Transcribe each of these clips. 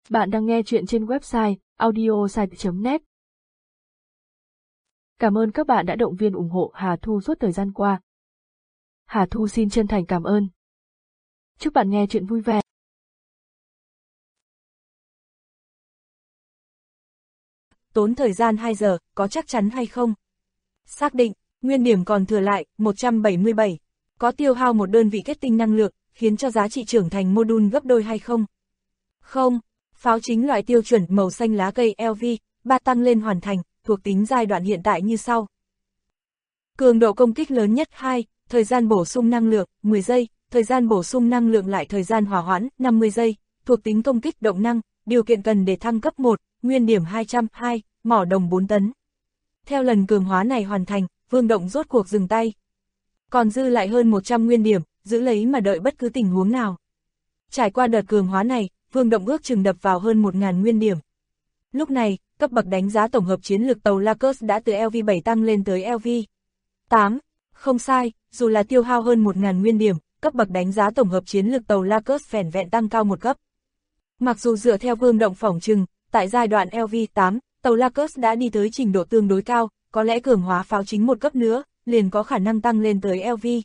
Bạn đang nghe chuyện trên website audiosite.net. Cảm ơn các bạn đã động viên ủng hộ Hà Thu suốt thời gian qua. Hà Thu xin chân thành cảm ơn. Chúc bạn nghe chuyện vui vẻ. Tốn thời gian 2 giờ, có chắc chắn hay không? Xác định, nguyên điểm còn thừa lại, 177. Có tiêu hao một đơn vị kết tinh năng lượng, khiến cho giá trị trưởng thành module gấp đôi hay không? Không, pháo chính loại tiêu chuẩn màu xanh lá cây LV, 3 tăng lên hoàn thành, thuộc tính giai đoạn hiện tại như sau. Cường độ công kích lớn nhất 2, thời gian bổ sung năng lượng, 10 giây, thời gian bổ sung năng lượng lại thời gian hòa hoãn, 50 giây, thuộc tính công kích động năng, điều kiện cần để thăng cấp 1, nguyên điểm 202, mỏ đồng 4 tấn. Theo lần cường hóa này hoàn thành, Vương Động rốt cuộc dừng tay. Còn dư lại hơn 100 nguyên điểm, giữ lấy mà đợi bất cứ tình huống nào. Trải qua đợt cường hóa này, Vương Động ước chừng đập vào hơn 1000 nguyên điểm. Lúc này, cấp bậc đánh giá tổng hợp chiến lược tàu Lacus đã từ LV7 tăng lên tới LV8. Không sai, dù là tiêu hao hơn 1000 nguyên điểm, cấp bậc đánh giá tổng hợp chiến lược tàu Lacus vẻn vẹn tăng cao một cấp. Mặc dù dựa theo Vương Động phỏng chừng, tại giai đoạn LV8, tàu Lacus đã đi tới trình độ tương đối cao, có lẽ cường hóa pháo chính một cấp nữa, liền có khả năng tăng lên tới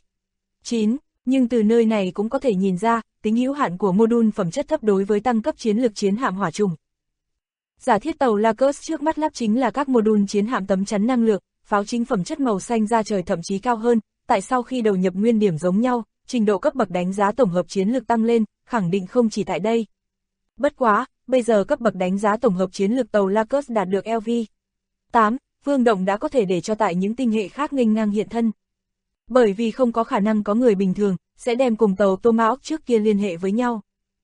LV9, nhưng từ nơi này cũng có thể nhìn ra, tính hữu hạn của module phẩm chất thấp đối với tăng cấp chiến lược chiến hạm hỏa trùng. Giả thiết tàu Lacus trước mắt lắp chính là các module chiến hạm tấm chắn năng lượng, pháo chính phẩm chất màu xanh da trời thậm chí cao hơn, tại sau khi đầu nhập nguyên điểm giống nhau, trình độ cấp bậc đánh giá tổng hợp chiến lược tăng lên, khẳng định không chỉ tại đây. Bất quá, bây giờ cấp bậc đánh giá tổng hợp chiến lược tàu Lacus đạt được LV8, Vương Động đã có thể để cho tại những tinh hệ khác nghênh ngang hiện thân. Bởi vì không có khả năng có người bình thường sẽ đem cùng tàu Tomahawk trước kia liên hệ với nhau.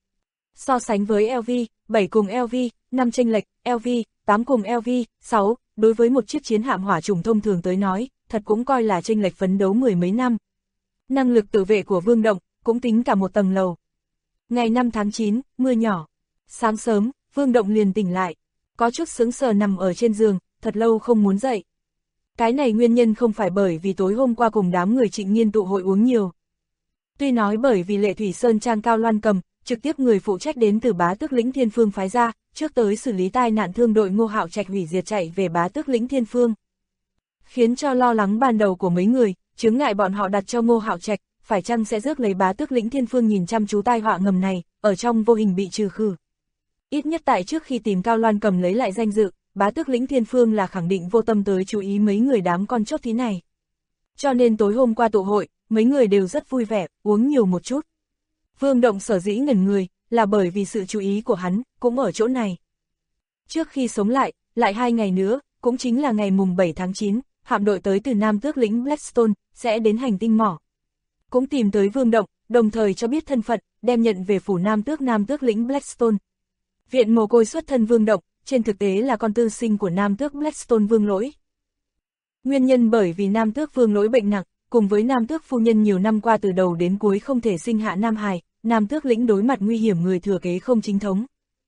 So sánh với LV7 cùng LV5 chênh lệch, LV8 cùng LV6, đối với một chiếc chiến hạm hỏa trùng thông thường tới nói, thật cũng coi là chênh lệch phấn đấu mười mấy năm. Năng lực tự vệ của Vương Động cũng tính cả một tầng lầu. Ngày 5 tháng 9, mưa nhỏ. Sáng sớm, Vương Động liền tỉnh lại. Có chút sững sờ nằm ở trên giường, thật lâu không muốn dậy. Cái này nguyên nhân không phải bởi vì tối hôm qua cùng đám người Trịnh Nghiên tụ hội uống nhiều. Tuy nói bởi vì Lệ Thủy Sơn Trang Cao Loan Cầm, trực tiếp người phụ trách đến từ Bá Tước Lĩnh Thiên Phương phái ra, trước tới xử lý tai nạn thương đội Ngô Hạo Trạch hủy diệt chạy về Bá Tước Lĩnh Thiên Phương. Khiến cho lo lắng ban đầu của mấy người, chướng ngại bọn họ đặt cho Ngô Hạo Trạch, phải chăng sẽ rước lấy Bá Tước Lĩnh Thiên Phương nhìn chăm chú tai họa ngầm này, ở trong vô hình bị trừ khử. Ít nhất tại trước khi tìm Cao Loan Cầm lấy lại danh dự, Bá Tước Lĩnh Thiên Phương là khẳng định vô tâm tới chú ý mấy người đám con chốt thí này. Cho nên tối hôm qua tụ hội, mấy người đều rất vui vẻ, uống nhiều một chút. Vương Động sở dĩ ngẩn người, là bởi vì sự chú ý của hắn, cũng ở chỗ này. Trước khi sống lại 2 ngày nữa, cũng chính là ngày mùng 7 tháng 9, hạm đội tới từ Nam Tước Lĩnh Blackstone, sẽ đến hành tinh mỏ. Cũng tìm tới Vương Động, đồng thời cho biết thân phận, đem nhận về phủ Nam Tước Lĩnh Blackstone. Viện mồ côi xuất thân Vương Động, trên thực tế là con tư sinh của Nam Tước Blackstone Vương Lỗi. Nguyên nhân bởi vì Nam Tước Vương Lỗi bệnh nặng, cùng với Nam Tước phu nhân nhiều năm qua từ đầu đến cuối không thể sinh hạ nam hài, Nam Tước Lĩnh đối mặt nguy hiểm người thừa kế không chính thống.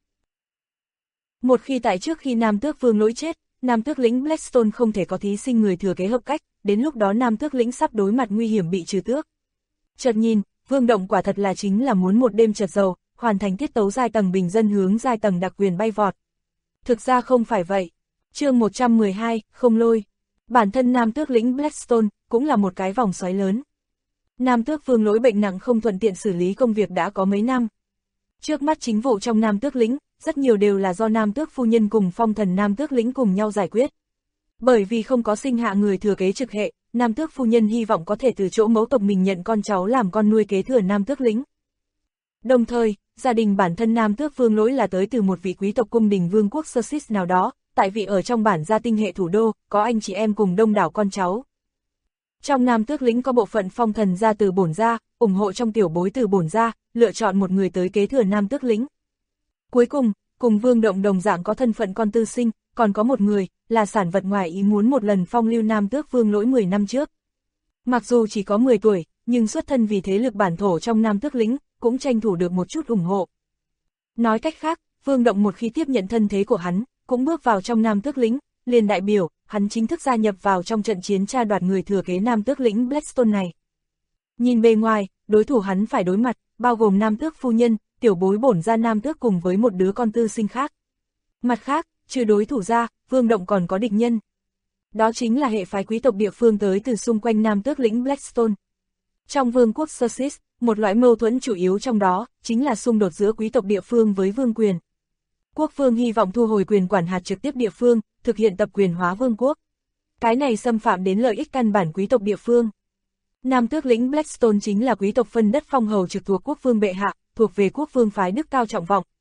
Một khi tại trước khi Nam Tước Vương Lỗi chết, Nam Tước Lĩnh Blackstone không thể có thí sinh người thừa kế hợp cách, đến lúc đó Nam Tước Lĩnh sắp đối mặt nguy hiểm bị trừ tước. Chợt nhìn, Vương Động quả thật là chính là muốn một đêm chợt giàu, hoàn thành tiết tấu giai tầng bình dân hướng giai tầng đặc quyền bay vọt. Thực ra không phải vậy. Chương 112, không lôi. Bản thân Nam Tước Lĩnh Blackstone cũng là một cái vòng xoáy lớn. Nam Tước Vương Lỗi bệnh nặng không thuận tiện xử lý công việc đã có mấy năm. Trước mắt chính vụ trong Nam Tước Lĩnh, rất nhiều đều là do Nam Tước phu nhân cùng phong thần Nam Tước Lĩnh cùng nhau giải quyết. Bởi vì không có sinh hạ người thừa kế trực hệ, Nam Tước phu nhân hy vọng có thể từ chỗ mẫu tộc mình nhận con cháu làm con nuôi kế thừa Nam Tước Lĩnh. Đồng thời, gia đình bản thân Nam Tước Vương Lỗi là tới từ một vị quý tộc cung đình vương quốc Sussex nào đó, tại vị ở trong bản gia tinh hệ thủ đô, có anh chị em cùng đông đảo con cháu. Trong Nam Tước Lĩnh có bộ phận phong thần gia từ bổn gia, ủng hộ trong tiểu bối từ bổn gia, lựa chọn một người tới kế thừa Nam Tước Lĩnh. Cuối cùng Vương Động đồng dạng có thân phận con tư sinh, còn có một người, là sản vật ngoài ý muốn một lần phong lưu Nam Tước Vương Lỗi 10 năm trước. Mặc dù chỉ có 10 tuổi, nhưng xuất thân vì thế lực bản thổ trong Nam Tước Lĩnh, cũng tranh thủ được một chút ủng hộ. Nói cách khác, Vương Động một khi tiếp nhận thân thế của hắn, cũng bước vào trong Nam Tước Lĩnh, liền đại biểu, hắn chính thức gia nhập vào trong trận chiến tra đoạt người thừa kế Nam Tước Lĩnh Blackstone này. Nhìn bề ngoài, đối thủ hắn phải đối mặt, bao gồm Nam Tước phu nhân, tiểu bối bổn ra Nam Tước cùng với một đứa con tư sinh khác. Mặt khác, trừ đối thủ ra, Vương Động còn có địch nhân. Đó chính là hệ phái quý tộc địa phương tới từ xung quanh Nam Tước lĩnh Blackstone. Trong vương quốc Sussex, một loại mâu thuẫn chủ yếu trong đó, chính là xung đột giữa quý tộc địa phương với vương quyền. Quốc vương hy vọng thu hồi quyền quản hạt trực tiếp địa phương, thực hiện tập quyền hóa vương quốc. Cái này xâm phạm đến lợi ích căn bản quý tộc địa phương. Nam Tước lĩnh Blackstone chính là quý tộc phân đất phong hầu trực thuộc quốc vương bệ hạ, thuộc về quốc vương phái đức cao trọng vọng.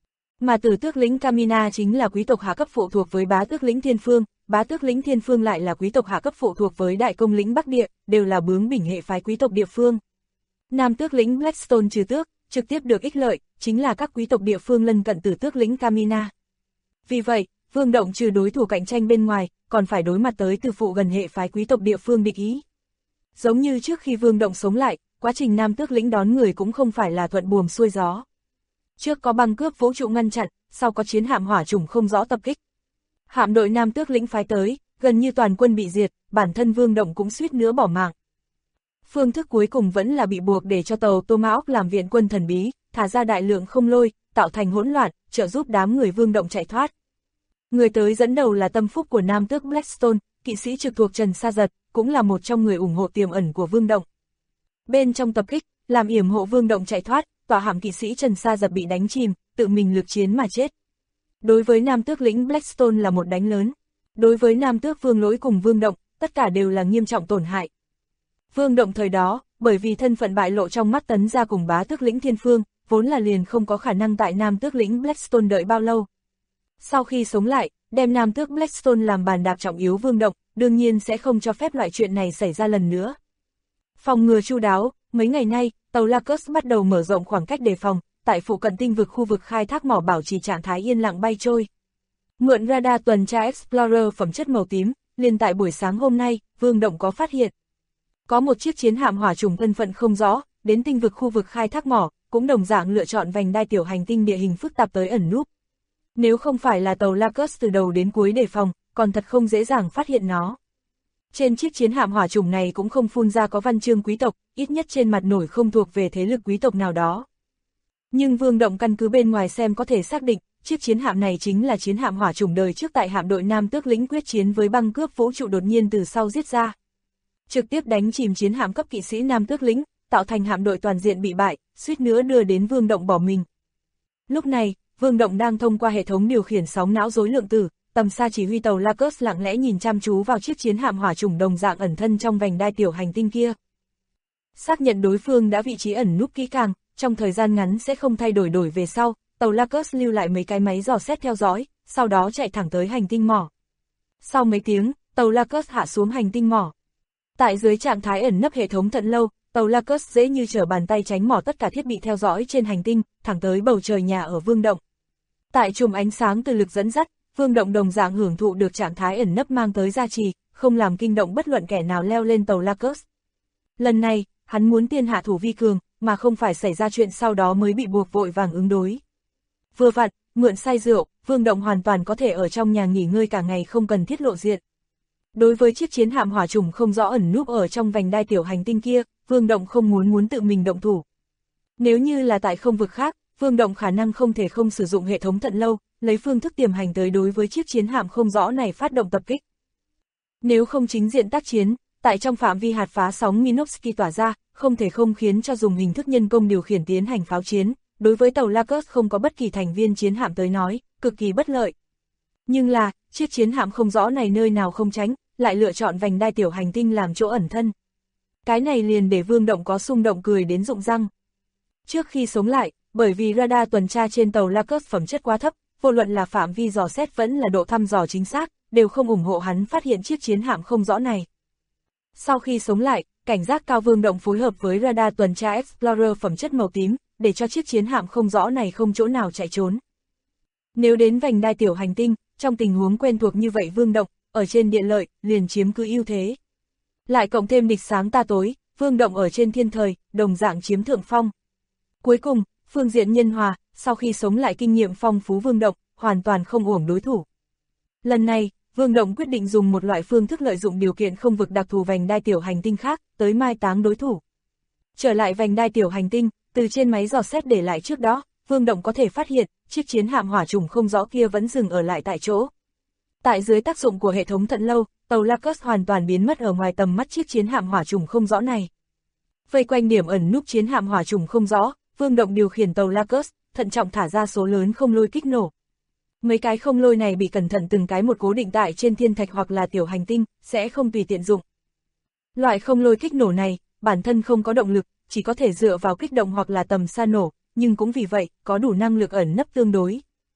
Mà Tử Tước lĩnh Camina chính là quý tộc hạ cấp phụ thuộc với Bá Tước lĩnh Thiên Phương, Bá Tước lĩnh Thiên Phương lại là quý tộc hạ cấp phụ thuộc với Đại Công lĩnh Bắc Địa, đều là bướng bỉnh hệ phái quý tộc địa phương. Nam Tước lĩnh Blackstone trừ tước, trực tiếp được ích lợi, chính là các quý tộc địa phương lân cận Tử Tước lĩnh Camina. Vì vậy, Vương Động trừ đối thủ cạnh tranh bên ngoài, còn phải đối mặt tới từ phụ gần hệ phái quý tộc địa phương địch ý. Giống như trước khi Vương Động sống lại, quá trình Nam Tước lĩnh đón người cũng không phải là thuận buồm xuôi gió. Trước có băng cướp vũ trụ ngăn chặn, sau có chiến hạm hỏa chủng không rõ tập kích. Hạm đội Nam Tước lĩnh phái tới, gần như toàn quân bị diệt, bản thân Vương Động cũng suýt nữa bỏ mạng. Phương thức cuối cùng vẫn là bị buộc để cho tàu Tomahawk làm viện quân thần bí, thả ra đại lượng không lôi, tạo thành hỗn loạn, trợ giúp đám người Vương Động chạy thoát. Người tới dẫn đầu là tâm phúc của Nam Tước Blackstone, kỵ sĩ trực thuộc Trần Sa Giật, cũng là một trong người ủng hộ tiềm ẩn của Vương Động. Bên trong tập kích, làm yểm hộ Vương Động chạy thoát, tòa hạm kỵ sĩ Trần Sa Giật bị đánh chìm, tự mình lực chiến mà chết. Đối với Nam Tước lĩnh Blackstone là một đánh lớn. Đối với Nam Tước Vương Lỗi cùng Vương Động, tất cả đều là nghiêm trọng tổn hại. Vương Động thời đó, bởi vì thân phận bại lộ trong mắt Tấn gia cùng Bá Tước lĩnh Thiên Phương, vốn là liền không có khả năng tại Nam Tước lĩnh Blackstone đợi bao lâu. Sau khi sống lại, đem Nam Tước Blackstone làm bàn đạp trọng yếu Vương Động, đương nhiên sẽ không cho phép loại chuyện này xảy ra lần nữa. Phòng ngừa chu đáo, mấy ngày nay, tàu Lacus bắt đầu mở rộng khoảng cách đề phòng, tại phụ cận tinh vực khu vực khai thác mỏ bảo trì trạng thái yên lặng bay trôi. Mượn radar tuần tra Explorer phẩm chất màu tím, liền tại buổi sáng hôm nay, Vương Động có phát hiện. Có một chiếc chiến hạm hỏa trùng thân phận không rõ, đến tinh vực khu vực khai thác mỏ, cũng đồng dạng lựa chọn vành đai tiểu hành tinh địa hình phức tạp tới ẩn núp. Nếu không phải là tàu Lacus từ đầu đến cuối đề phòng, còn thật không dễ dàng phát hiện nó. Trên chiếc chiến hạm hỏa trùng này cũng không phun ra có văn chương quý tộc, ít nhất trên mặt nổi không thuộc về thế lực quý tộc nào đó. Nhưng Vương Động căn cứ bên ngoài xem có thể xác định, chiếc chiến hạm này chính là chiến hạm hỏa trùng đời trước tại hạm đội Nam Tước lĩnh quyết chiến với băng cướp vũ trụ đột nhiên từ sau giết ra. Trực tiếp đánh chìm chiến hạm cấp kỵ sĩ Nam Tước lĩnh, tạo thành hạm đội toàn diện bị bại, suýt nữa đưa đến Vương Động bỏ mình. Lúc này, Vương Động đang thông qua hệ thống điều khiển sóng não rối lượng tử, tầm xa chỉ huy tàu Lacus lặng lẽ nhìn chăm chú vào chiếc chiến hạm hỏa trùng đồng dạng ẩn thân trong vành đai tiểu hành tinh kia. Xác nhận đối phương đã vị trí ẩn núp kỹ càng, trong thời gian ngắn sẽ không thay đổi về sau, tàu Lacus lưu lại mấy cái máy dò xét theo dõi, sau đó chạy thẳng tới hành tinh mỏ. Sau mấy tiếng, tàu Lacus hạ xuống hành tinh mỏ. Tại dưới trạng thái ẩn nấp hệ thống thận lâu, tàu Lacus dễ như trở bàn tay tránh mỏ tất cả thiết bị theo dõi trên hành tinh, thẳng tới bầu trời nhà ở Vương Động. Tại chùm ánh sáng từ lực dẫn dắt, Vương Động đồng dạng hưởng thụ được trạng thái ẩn nấp mang tới gia trì, không làm kinh động bất luận kẻ nào leo lên tàu Lacus. Lần này, hắn muốn tiên hạ thủ vi cường, mà không phải xảy ra chuyện sau đó mới bị buộc vội vàng ứng đối. Vừa vặn, mượn say rượu, Vương Động hoàn toàn có thể ở trong nhà nghỉ ngơi cả ngày không cần thiết lộ diện. Đối với chiếc chiến hạm hỏa trùng không rõ ẩn núp ở trong vành đai tiểu hành tinh kia, Vương Động không muốn tự mình động thủ. Nếu như là tại không vực khác, Vương Động khả năng không thể không sử dụng hệ thống thận lâu, lấy phương thức tiềm hành tới đối với chiếc chiến hạm không rõ này phát động tập kích. Nếu không chính diện tác chiến, tại trong phạm vi hạt phá sóng Minovsky tỏa ra, không thể không khiến cho dùng hình thức nhân công điều khiển tiến hành pháo chiến, đối với tàu Lacus không có bất kỳ thành viên chiến hạm tới nói, cực kỳ bất lợi. Nhưng là, chiếc chiến hạm không rõ này nơi nào không tránh, lại lựa chọn vành đai tiểu hành tinh làm chỗ ẩn thân. Cái này liền để Vương Động có xung động cười đến rụng răng. Trước khi sống lại, bởi vì radar tuần tra trên tàu Lacus phẩm chất quá thấp, vô luận là phạm vi dò xét vẫn là độ thăm dò chính xác, đều không ủng hộ hắn phát hiện chiếc chiến hạm không rõ này. Sau khi sống lại, cảnh giác cao Vương Động phối hợp với radar tuần tra Explorer phẩm chất màu tím, để cho chiếc chiến hạm không rõ này không chỗ nào chạy trốn. Nếu đến vành đai tiểu hành tinh, trong tình huống quen thuộc như vậy Vương Động, ở trên địa lợi, liền chiếm cứ ưu thế. Lại cộng thêm địch sáng ta tối, Vương Động ở trên thiên thời, đồng dạng chiếm thượng phong. Cuối cùng, phương diện nhân hòa, sau khi sống lại kinh nghiệm phong phú Vương Động, hoàn toàn không uổng đối thủ. Lần này, Vương Động quyết định dùng một loại phương thức lợi dụng điều kiện không vực đặc thù vành đai tiểu hành tinh khác, tới mai táng đối thủ. Trở lại vành đai tiểu hành tinh, từ trên máy dò xét để lại trước đó, Vương Động có thể phát hiện, chiếc chiến hạm hỏa trùng không rõ kia vẫn dừng ở lại tại chỗ. Tại dưới tác dụng của hệ thống thận lâu, tàu Lacus hoàn toàn biến mất ở ngoài tầm mắt chiếc chiến hạm hỏa trùng không rõ này. Vây quanh điểm ẩn núp chiến hạm hỏa trùng không rõ, Vương Động điều khiển tàu Lacus, thận trọng thả ra số lớn không lôi kích nổ. Mấy cái không lôi này bị cẩn thận từng cái một cố định tại trên thiên thạch hoặc là tiểu hành tinh, sẽ không tùy tiện dụng. Loại không lôi kích nổ này, bản thân không có động lực, chỉ có thể dựa vào kích động hoặc là tầm xa nổ, nhưng cũng vì vậy, có đủ năng lực ẩn nấp tương đối.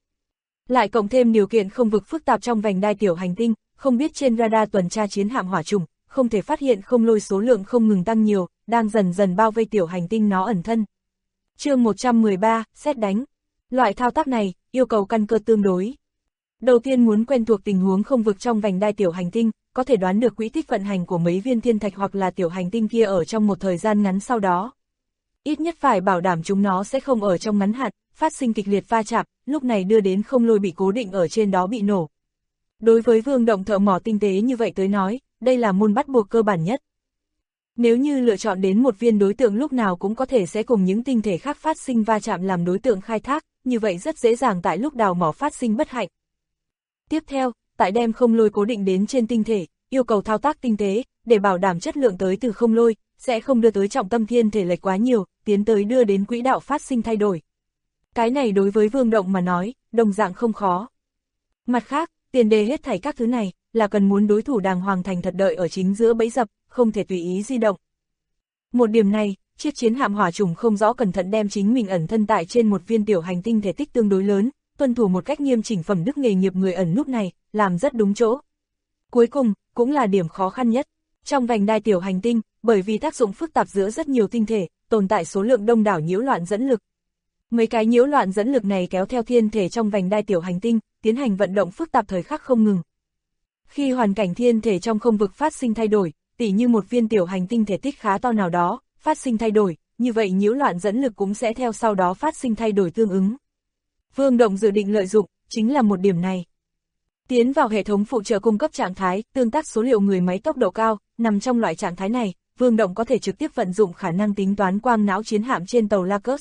Lại cộng thêm điều kiện không vực phức tạp trong vành đai tiểu hành tinh, không biết trên radar tuần tra chiến hạm hỏa trùng, không thể phát hiện không lôi số lượng không ngừng tăng nhiều, đang dần dần bao vây tiểu hành tinh nó ẩn thân. Chương 113, sét đánh. Loại thao tác này, yêu cầu căn cơ tương đối. Đầu tiên muốn quen thuộc tình huống không vực trong vành đai tiểu hành tinh, có thể đoán được quỹ tích vận hành của mấy viên thiên thạch hoặc là tiểu hành tinh kia ở trong một thời gian ngắn sau đó. Ít nhất phải bảo đảm chúng nó sẽ không ở trong ngắn hạn, phát sinh kịch liệt va chạm, lúc này đưa đến không lôi bị cố định ở trên đó bị nổ. Đối với Vương Động thợ mỏ tinh tế như vậy tới nói, đây là môn bắt buộc cơ bản nhất. Nếu như lựa chọn đến một viên đối tượng lúc nào cũng có thể sẽ cùng những tinh thể khác phát sinh va chạm làm đối tượng khai thác, như vậy rất dễ dàng tại lúc đào mỏ phát sinh bất hạnh. Tiếp theo, tại đem không lôi cố định đến trên tinh thể, yêu cầu thao tác tinh tế, để bảo đảm chất lượng tới từ không lôi, sẽ không đưa tới trọng tâm thiên thể lệch quá nhiều, tiến tới đưa đến quỹ đạo phát sinh thay đổi. Cái này đối với Vương Động mà nói, đồng dạng không khó. Mặt khác, tiền đề hết thảy các thứ này, là cần muốn đối thủ đàng hoàng thành thật đợi ở chính giữa bẫy dập, không thể tùy ý di động. Một điểm này, chiếc chiến hạm hỏa trùng không rõ cẩn thận đem chính mình ẩn thân tại trên một viên tiểu hành tinh thể tích tương đối lớn, tuân thủ một cách nghiêm chỉnh phẩm đức nghề nghiệp người ẩn núp này, làm rất đúng chỗ. Cuối cùng, cũng là điểm khó khăn nhất. Trong vành đai tiểu hành tinh, bởi vì tác dụng phức tạp giữa rất nhiều tinh thể, tồn tại số lượng đông đảo nhiễu loạn dẫn lực. Mấy cái nhiễu loạn dẫn lực này kéo theo thiên thể trong vành đai tiểu hành tinh, tiến hành vận động phức tạp thời khắc không ngừng. Khi hoàn cảnh thiên thể trong không vực phát sinh thay đổi, tỉ như một viên tiểu hành tinh thể tích khá to nào đó, phát sinh thay đổi, như vậy nhiễu loạn dẫn lực cũng sẽ theo sau đó phát sinh thay đổi tương ứng. Vương Động dự định lợi dụng, chính là một điểm này. Tiến vào hệ thống phụ trợ cung cấp trạng thái, tương tác số liệu người máy tốc độ cao, nằm trong loại trạng thái này, Vương Động có thể trực tiếp vận dụng khả năng tính toán quang não chiến hạm trên tàu Lacus.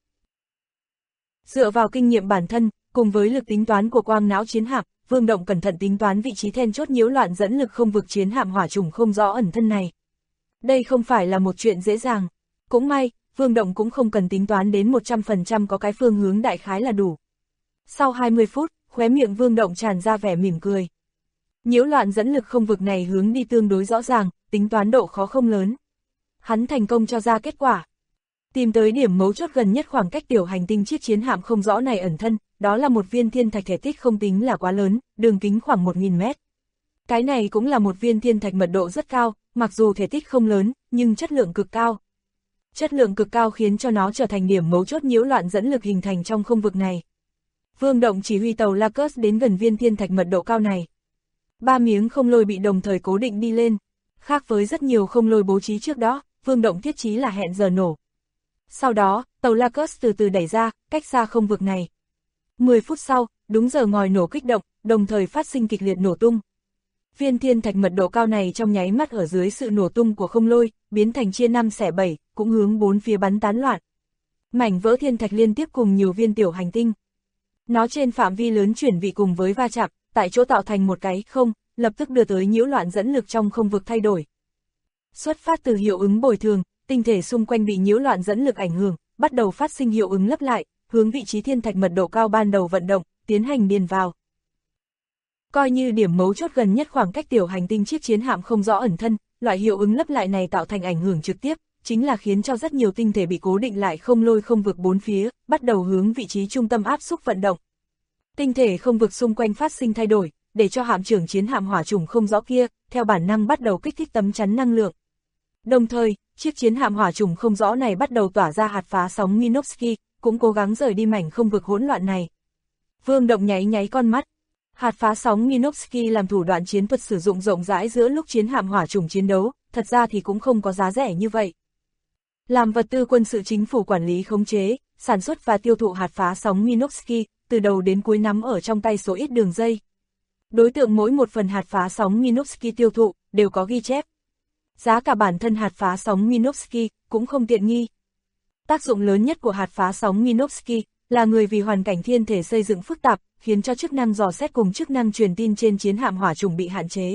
Dựa vào kinh nghiệm bản thân, cùng với lực tính toán của quang não chiến hạm, Vương Động cẩn thận tính toán vị trí then chốt nhiễu loạn dẫn lực không vực chiến hạm hỏa trùng không rõ ẩn thân này. Đây không phải là một chuyện dễ dàng. Cũng may, Vương Động cũng không cần tính toán đến 100% có cái phương hướng đại khái là đủ. Sau 20 phút, khóe miệng Vương Động tràn ra vẻ mỉm cười. Nhiễu loạn dẫn lực không vực này hướng đi tương đối rõ ràng, tính toán độ khó không lớn. Hắn thành công cho ra kết quả. Tìm tới điểm mấu chốt gần nhất khoảng cách tiểu hành tinh chiếc chiến hạm không rõ này ẩn thân, đó là một viên thiên thạch thể tích không tính là quá lớn, đường kính khoảng 1000 mét. Cái này cũng là một viên thiên thạch mật độ rất cao, mặc dù thể tích không lớn, nhưng chất lượng cực cao. Chất lượng cực cao khiến cho nó trở thành điểm mấu chốt nhiễu loạn dẫn lực hình thành trong không vực này. Vương Động chỉ huy tàu Lacus đến gần viên thiên thạch mật độ cao này. 3 miếng không lôi bị đồng thời cố định đi lên. Khác với rất nhiều không lôi bố trí trước đó, Vương Động thiết trí là hẹn giờ nổ. Sau đó, tàu Lacus từ từ đẩy ra, cách xa không vực này. 10 phút sau, đúng giờ ngòi nổ kích động, đồng thời phát sinh kịch liệt nổ tung. Viên thiên thạch mật độ cao này trong nháy mắt ở dưới sự nổ tung của không lôi, biến thành chia 5 xẻ 7, cũng hướng bốn phía bắn tán loạn. Mảnh vỡ thiên thạch liên tiếp cùng nhiều viên tiểu hành tinh. Nó trên phạm vi lớn chuyển vị cùng với va chạm, tại chỗ tạo thành một cái không, lập tức đưa tới nhiễu loạn dẫn lực trong không vực thay đổi. Xuất phát từ hiệu ứng bồi thường, tinh thể xung quanh bị nhiễu loạn dẫn lực ảnh hưởng, bắt đầu phát sinh hiệu ứng lấp lại, hướng vị trí thiên thạch mật độ cao ban đầu vận động, tiến hành điền vào. Coi như điểm mấu chốt gần nhất khoảng cách tiểu hành tinh chiếc chiến hạm không rõ ẩn thân, loại hiệu ứng lấp lại này tạo thành ảnh hưởng trực tiếp, chính là khiến cho rất nhiều tinh thể bị cố định lại không lôi không vực bốn phía, bắt đầu hướng vị trí trung tâm áp xúc vận động. Tinh thể không vực xung quanh phát sinh thay đổi, để cho hạm trưởng chiến hạm hỏa trùng không rõ kia, theo bản năng bắt đầu kích thích tấm chắn năng lượng. Đồng thời, chiếc chiến hạm hỏa trùng không rõ này bắt đầu tỏa ra hạt phá sóng Minovsky, cũng cố gắng rời đi mảnh không vực hỗn loạn này. Vương Động nháy nháy con mắt. Hạt phá sóng Minovsky làm thủ đoạn chiến thuật sử dụng rộng rãi giữa lúc chiến hạm hỏa trùng chiến đấu, thật ra thì cũng không có giá rẻ như vậy. Làm vật tư quân sự chính phủ quản lý khống chế, sản xuất và tiêu thụ hạt phá sóng Minovsky, từ đầu đến cuối nắm ở trong tay số ít đường dây. Đối tượng mỗi một phần hạt phá sóng Minovsky tiêu thụ, đều có ghi chép. Giá cả bản thân hạt phá sóng Minovsky cũng không tiện nghi. Tác dụng lớn nhất của hạt phá sóng Minovsky Là người vì hoàn cảnh thiên thể xây dựng phức tạp, khiến cho chức năng dò xét cùng chức năng truyền tin trên chiến hạm hỏa trùng bị hạn chế.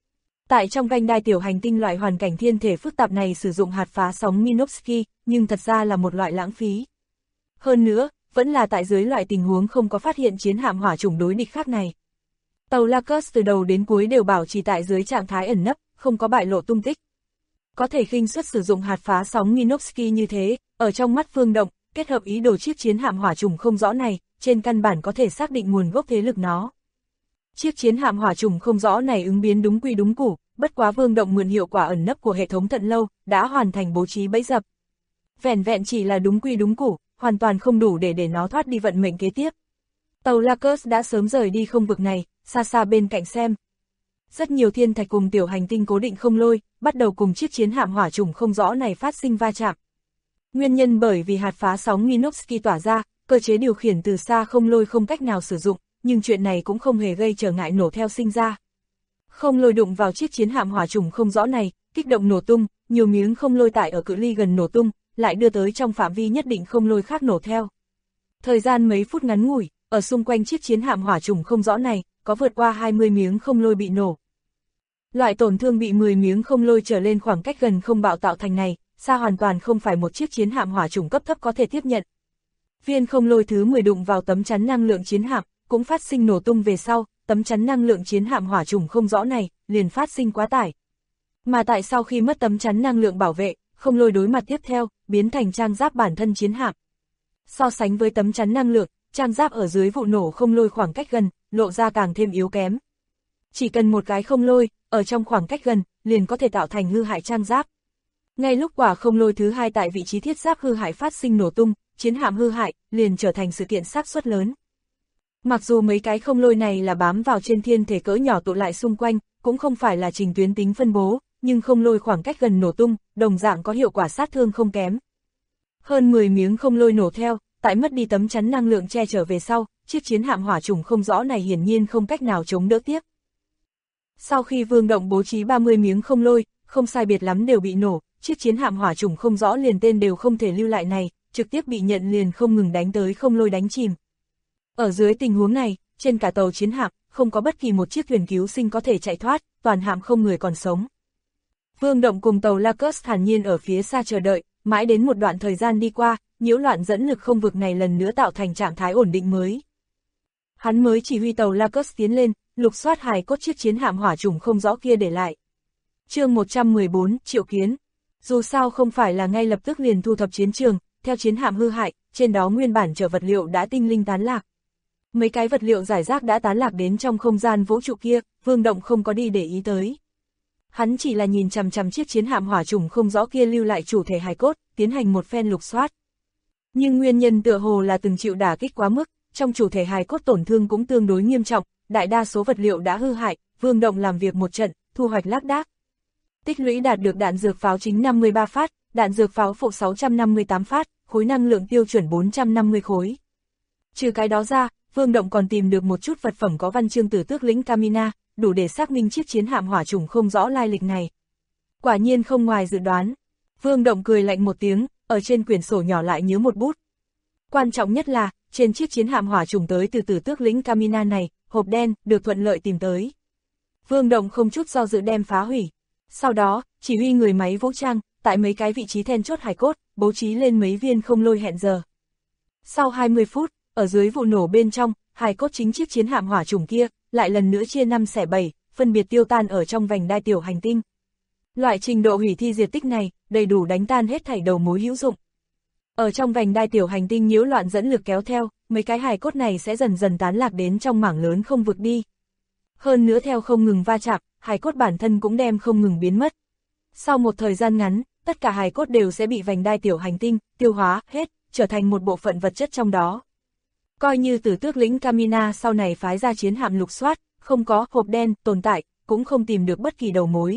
Tại trong vành đai tiểu hành tinh, loại hoàn cảnh thiên thể phức tạp này sử dụng hạt phá sóng Minovsky, nhưng thật ra là một loại lãng phí. Hơn nữa, vẫn là tại dưới loại tình huống không có phát hiện chiến hạm hỏa trùng đối địch khác này. Tàu Lacus từ đầu đến cuối đều bảo trì tại dưới trạng thái ẩn nấp, không có bại lộ tung tích. Có thể khinh suất sử dụng hạt phá sóng Minovsky như thế, ở trong mắt Vương Động, kết hợp ý đồ chiếc chiến hạm hỏa trùng không rõ này, trên căn bản có thể xác định nguồn gốc thế lực nó. Chiếc chiến hạm hỏa trùng không rõ này ứng biến đúng quy đúng củ, bất quá Vương Động mượn hiệu quả ẩn nấp của hệ thống Thận Lâu, đã hoàn thành bố trí bẫy dập. Vẻn vẹn chỉ là đúng quy đúng củ, hoàn toàn không đủ để nó thoát đi vận mệnh kế tiếp. Tàu Lacus đã sớm rời đi không vực này, xa xa bên cạnh xem. Rất nhiều thiên thạch cùng tiểu hành tinh cố định không lôi, bắt đầu cùng chiếc chiến hạm hỏa trùng không rõ này phát sinh va chạm. Nguyên nhân bởi vì hạt phá sóng Minovsky tỏa ra, cơ chế điều khiển từ xa không lôi không cách nào sử dụng, nhưng chuyện này cũng không hề gây trở ngại nổ theo sinh ra. Không lôi đụng vào chiếc chiến hạm hỏa trùng không rõ này, kích động nổ tung, nhiều miếng không lôi tại ở cự ly gần nổ tung, lại đưa tới trong phạm vi nhất định không lôi khác nổ theo. Thời gian mấy phút ngắn ngủi, ở xung quanh chiếc chiến hạm hỏa trùng không rõ này, có vượt qua 20 miếng không lôi bị nổ. Loại tổn thương bị 10 miếng không lôi trở lên khoảng cách gần không bạo tạo thành này, xa hoàn toàn không phải một chiếc chiến hạm hỏa trùng cấp thấp có thể tiếp nhận. Viên không lôi thứ 10 đụng vào tấm chắn năng lượng chiến hạm, cũng phát sinh nổ tung về sau, tấm chắn năng lượng chiến hạm hỏa trùng không rõ này, liền phát sinh quá tải. Mà tại sau khi mất tấm chắn năng lượng bảo vệ, không lôi đối mặt tiếp theo, biến thành trang giáp bản thân chiến hạm. So sánh với tấm chắn năng lượng, trang giáp ở dưới vụ nổ không lôi khoảng cách gần, lộ ra càng thêm yếu kém. Chỉ cần một cái không lôi, ở trong khoảng cách gần, liền có thể tạo thành hư hại trang giáp. Ngay lúc quả không lôi thứ 2 tại vị trí thiết giáp hư hại phát sinh nổ tung, chiến hạm hư hại, liền trở thành sự kiện xác suất lớn. Mặc dù mấy cái không lôi này là bám vào trên thiên thể cỡ nhỏ tụ lại xung quanh, cũng không phải là trình tuyến tính phân bố, nhưng không lôi khoảng cách gần nổ tung, đồng dạng có hiệu quả sát thương không kém. Hơn 10 miếng không lôi nổ theo, tại mất đi tấm chắn năng lượng che chở về sau, chiếc chiến hạm hỏa trùng không rõ này hiển nhiên không cách nào chống đỡ tiếp. Sau khi Vương Động bố trí 30 miếng không lôi, không sai biệt lắm đều bị nổ, chiếc chiến hạm hỏa trùng không rõ liền tên đều không thể lưu lại này, trực tiếp bị nhận liền không ngừng đánh tới không lôi đánh chìm. Ở dưới tình huống này, trên cả tàu chiến hạm, không có bất kỳ một chiếc thuyền cứu sinh có thể chạy thoát, toàn hạm không người còn sống. Vương Động cùng tàu Lacus thản nhiên ở phía xa chờ đợi, mãi đến một đoạn thời gian đi qua, nhiễu loạn dẫn lực không vực này lần nữa tạo thành trạng thái ổn định mới. Hắn mới chỉ huy tàu Lacus tiến lên, lục soát hài cốt chiếc chiến hạm hỏa trùng không rõ kia để lại. Chương 114, Triệu Kiến. Dù sao không phải là ngay lập tức liền thu thập chiến trường, theo chiến hạm hư hại, trên đó nguyên bản chở vật liệu đã tinh linh tán lạc. Mấy cái vật liệu rải rác đã tán lạc đến trong không gian vũ trụ kia, Vương Động không có đi để ý tới. Hắn chỉ là nhìn chằm chằm chiếc chiến hạm hỏa trùng không rõ kia lưu lại chủ thể hài cốt, tiến hành một phen lục soát. Nhưng nguyên nhân tựa hồ là từng chịu đả kích quá mức, trong chủ thể hài cốt tổn thương cũng tương đối nghiêm trọng, đại đa số vật liệu đã hư hại, Vương Động làm việc một trận, thu hoạch lác đác. Tích lũy đạt được đạn dược pháo chính 53 phát, đạn dược pháo phụ 658 phát, khối năng lượng tiêu chuẩn 450 khối. Trừ cái đó ra, Vương Động còn tìm được một chút vật phẩm có văn chương từ tước lĩnh Camina, đủ để xác minh chiếc chiến hạm hỏa trùng không rõ lai lịch này. Quả nhiên không ngoài dự đoán. Vương Động cười lạnh một tiếng, ở trên quyển sổ nhỏ lại nhớ một bút. Quan trọng nhất là, trên chiếc chiến hạm hỏa trùng tới từ tước lĩnh Camina này, hộp đen, được thuận lợi tìm tới. Vương Động không chút do dự đem phá hủy. Sau đó, chỉ huy người máy vũ trang, tại mấy cái vị trí then chốt hài cốt, bố trí lên mấy viên không lôi hẹn giờ. Sau 20 phút, ở dưới vụ nổ bên trong, hài cốt chính chiếc chiến hạm hỏa trùng kia, lại lần nữa chia 5 xẻ 7, phân biệt tiêu tan ở trong vành đai tiểu hành tinh. Loại trình độ hủy thi diệt tích này, đầy đủ đánh tan hết thảy đầu mối hữu dụng. Ở trong vành đai tiểu hành tinh nhiễu loạn dẫn lực kéo theo, mấy cái hài cốt này sẽ dần dần tán lạc đến trong mảng lớn không vực đi. Hơn nữa theo không ngừng va chạm, hài cốt bản thân cũng đem không ngừng biến mất. Sau một thời gian ngắn, tất cả hài cốt đều sẽ bị vành đai tiểu hành tinh tiêu hóa hết, trở thành một bộ phận vật chất trong đó. Coi như từ tước lĩnh Camina sau này phái ra chiến hạm lục soát, không có hộp đen tồn tại, cũng không tìm được bất kỳ đầu mối.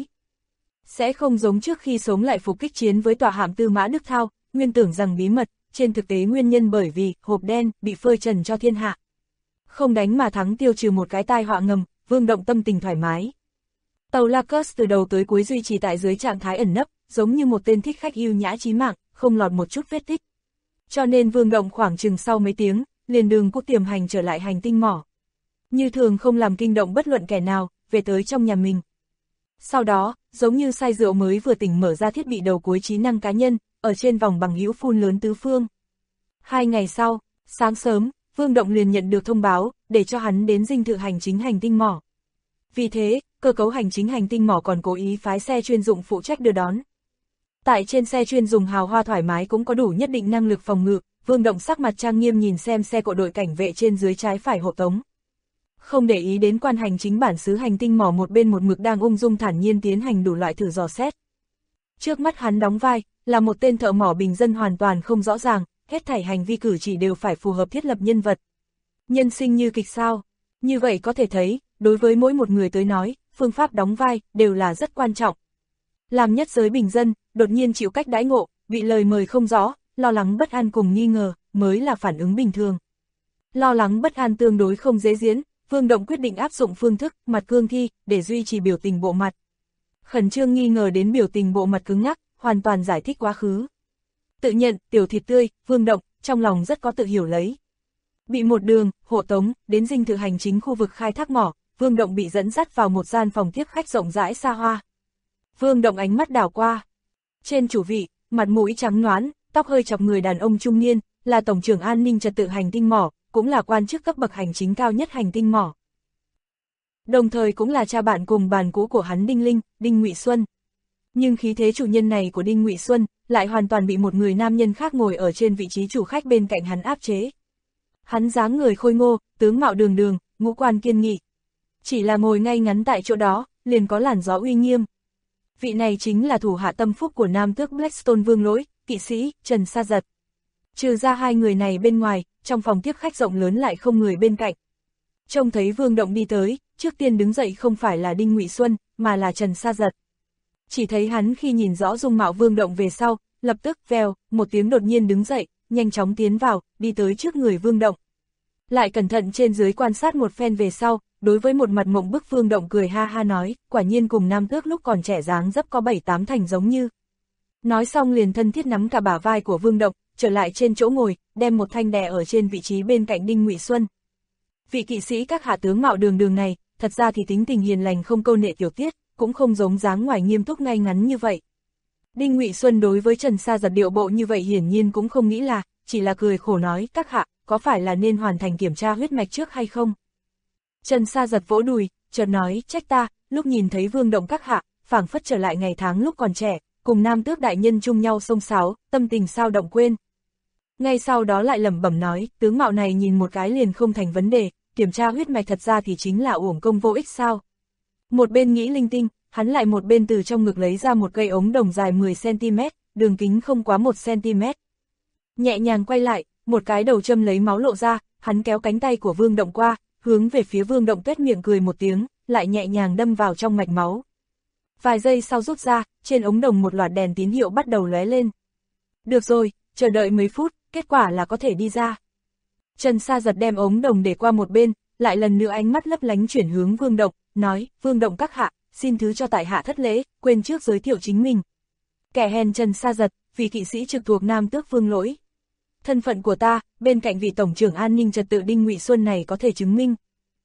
Sẽ không giống trước khi sống lại phục kích chiến với tòa hạm Tư Mã Đức Thao, nguyên tưởng rằng bí mật, trên thực tế nguyên nhân bởi vì hộp đen bị phơi trần cho thiên hạ. Không đánh mà thắng tiêu trừ một cái tai họa ngầm, Vương Động tâm tình thoải mái. Tàu Lacus từ đầu tới cuối duy trì tại dưới trạng thái ẩn nấp, giống như một tên thích khách yêu nhã chí mạng, không lọt một chút vết tích. Cho nên Vương Động khoảng chừng sau mấy tiếng, liền đường cũ tiềm hành trở lại hành tinh mỏ. Như thường không làm kinh động bất luận kẻ nào, về tới trong nhà mình. Sau đó, giống như say rượu mới vừa tỉnh mở ra thiết bị đầu cuối trí năng cá nhân, ở trên vòng bằng hữu phun lớn tứ phương. 2 ngày sau, sáng sớm, Vương Động liền nhận được thông báo, để cho hắn đến dinh thự hành chính hành tinh mỏ. Vì thế, cơ cấu hành chính hành tinh mỏ còn cố ý phái xe chuyên dụng phụ trách đưa đón. Tại trên xe chuyên dùng hào hoa thoải mái cũng có đủ nhất định năng lực phòng ngự, Vương Động sắc mặt trang nghiêm nhìn xem xe của đội cảnh vệ trên dưới trái phải hộ tống. Không để ý đến quan hành chính bản xứ hành tinh mỏ một bên một mực đang ung dung thản nhiên tiến hành đủ loại thử dò xét. Trước mắt hắn đóng vai, là một tên thợ mỏ bình dân hoàn toàn không rõ ràng, hết thảy hành vi cử chỉ đều phải phù hợp thiết lập nhân vật. Nhân sinh như kịch sao? Như vậy có thể thấy, đối với mỗi một người tới nói, phương pháp đóng vai đều là rất quan trọng. Làm nhất giới bình dân, đột nhiên chịu cách đãi ngộ, bị lời mời không rõ, lo lắng bất an cùng nghi ngờ, mới là phản ứng bình thường. Lo lắng bất an tương đối không dễ diễn, Vương Động quyết định áp dụng phương thức mặt cương thi để duy trì biểu tình bộ mặt. Khẩn trương nghi ngờ đến biểu tình bộ mặt cứng ngắc, hoàn toàn giải thích quá khứ. Tự nhận, tiểu thịt tươi, Vương Động, trong lòng rất có tự hiểu lấy. Bị một đường, hộ tống, đến dinh thự hành chính khu vực khai thác mỏ, Vương Động bị dẫn dắt vào một gian phòng tiếp khách rộng rãi xa hoa. Vương Động ánh mắt đảo qua. Trên chủ vị, mặt mũi trắng nõn, tóc hơi chọc người đàn ông trung niên, là tổng trưởng an ninh trật tự hành tinh mỏ, cũng là quan chức cấp bậc hành chính cao nhất hành tinh mỏ. Đồng thời cũng là cha bạn cùng bàn cũ của hắn Đinh Linh, Đinh Ngụy Xuân. Nhưng khí thế chủ nhân này của Đinh Ngụy Xuân lại hoàn toàn bị một người nam nhân khác ngồi ở trên vị trí chủ khách bên cạnh hắn áp chế. Hắn dáng người khôi ngô, tướng mạo đường đường, ngũ quan kiên nghị. Chỉ là ngồi ngay ngắn tại chỗ đó, liền có làn gió uy nghiêm. Vị này chính là thủ hạ tâm phúc của nam tước Blackstone Vương Lỗi, kỵ sĩ Trần Sa Giật. Trừ ra hai người này bên ngoài, trong phòng tiếp khách rộng lớn lại không người bên cạnh. Trông thấy Vương Động đi tới, trước tiên đứng dậy không phải là Đinh Ngụy Xuân, mà là Trần Sa Giật. Chỉ thấy hắn khi nhìn rõ dung mạo Vương Động về sau, lập tức vèo, một tiếng đột nhiên đứng dậy, nhanh chóng tiến vào, đi tới trước người Vương Động. Lại cẩn thận trên dưới quan sát một phen về sau, đối với một mặt mộng bức Vương Động cười ha ha nói, quả nhiên cùng nam tước lúc còn trẻ dáng dấp có 7-8 thành giống như. Nói xong liền thân thiết nắm cả bả vai của Vương Động, trở lại trên chỗ ngồi, đem một thanh đè ở trên vị trí bên cạnh Đinh Ngụy Xuân. Vị kỵ sĩ các hạ tướng mạo đường đường này, thật ra thì tính tình hiền lành không câu nệ tiểu tiết, cũng không giống dáng ngoài nghiêm túc ngay ngắn như vậy. Đinh Ngụy Xuân đối với Trần Sa Giật điệu bộ như vậy hiển nhiên cũng không nghĩ là, chỉ là cười khổ nói, các hạ, có phải là nên hoàn thành kiểm tra huyết mạch trước hay không? Trần Sa Giật vỗ đùi, chợt nói, trách ta, lúc nhìn thấy Vương Động các hạ, phảng phất trở lại ngày tháng lúc còn trẻ, cùng nam tước đại nhân chung nhau xông xáo, tâm tình sao động quên. Ngay sau đó lại lẩm bẩm nói, tướng mạo này nhìn một cái liền không thành vấn đề, kiểm tra huyết mạch thật ra thì chính là uổng công vô ích sao. Một bên nghĩ linh tinh, hắn lại một bên từ trong ngực lấy ra một cây ống đồng dài 10cm, đường kính không quá 1cm. Nhẹ nhàng quay lại, một cái đầu châm lấy máu lộ ra, hắn kéo cánh tay của Vương Động qua, hướng về phía Vương Động tuét miệng cười một tiếng, lại nhẹ nhàng đâm vào trong mạch máu. Vài giây sau rút ra, trên ống đồng một loạt đèn tín hiệu bắt đầu lóe lên. Được rồi, chờ đợi mấy phút, kết quả là có thể đi ra. Trần Sa Giật đem ống đồng để qua một bên, lại lần nữa ánh mắt lấp lánh chuyển hướng Vương Động, nói, Vương Động các hạ, xin thứ cho tại hạ thất lễ, quên trước giới thiệu chính mình. Kẻ hèn Trần Sa Giật, vì kỵ sĩ trực thuộc nam tước Vương Lỗi. Thân phận của ta, bên cạnh vị tổng trưởng an ninh trật tự Đinh Ngụy Xuân này có thể chứng minh.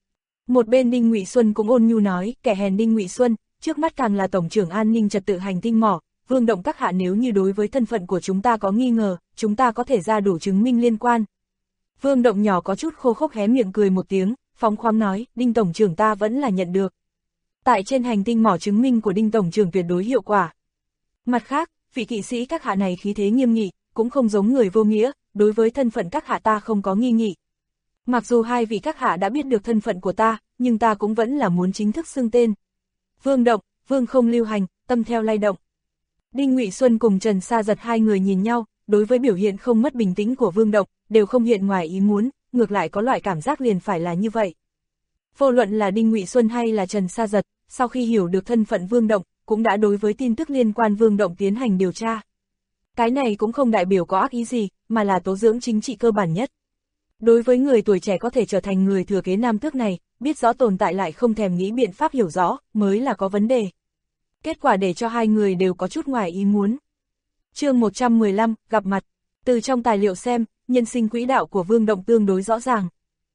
Một bên Đinh Ngụy Xuân cũng ôn nhu nói, kẻ hèn Đinh Ngụy Xuân, trước mắt càng là tổng trưởng an ninh trật tự hành tinh mỏ, Vương Động các hạ nếu như đối với thân phận của chúng ta có nghi ngờ, chúng ta có thể ra đủ chứng minh liên quan. Vương Động nhỏ có chút khô khốc hé miệng cười một tiếng, phóng khoáng nói, Đinh tổng trưởng ta vẫn là nhận được. Tại trên hành tinh mỏ chứng minh của Đinh tổng trưởng tuyệt đối hiệu quả. Mặt khác, vị kỵ sĩ các hạ này khí thế nghiêm nghị, cũng không giống người vô nghĩa, đối với thân phận các hạ ta không có nghi nghị. Mặc dù hai vị các hạ đã biết được thân phận của ta, nhưng ta cũng vẫn là muốn chính thức xưng tên. Vương Động, Vương không lưu hành, tâm theo lay động. Đinh Ngụy Xuân cùng Trần Sa Giật hai người nhìn nhau, đối với biểu hiện không mất bình tĩnh của Vương Động, đều không hiện ngoài ý muốn, ngược lại có loại cảm giác liền phải là như vậy. Vô luận là Đinh Ngụy Xuân hay là Trần Sa Giật, sau khi hiểu được thân phận Vương Động, cũng đã đối với tin tức liên quan Vương Động tiến hành điều tra. Cái này cũng không đại biểu có ác ý gì, mà là tố dưỡng chính trị cơ bản nhất. Đối với người tuổi trẻ có thể trở thành người thừa kế nam tước này, biết rõ tồn tại lại không thèm nghĩ biện pháp hiểu rõ, mới là có vấn đề. Kết quả để cho hai người đều có chút ngoài ý muốn. Chương 115, gặp mặt. Từ trong tài liệu xem, nhân sinh quỹ đạo của Vương Động tương đối rõ ràng.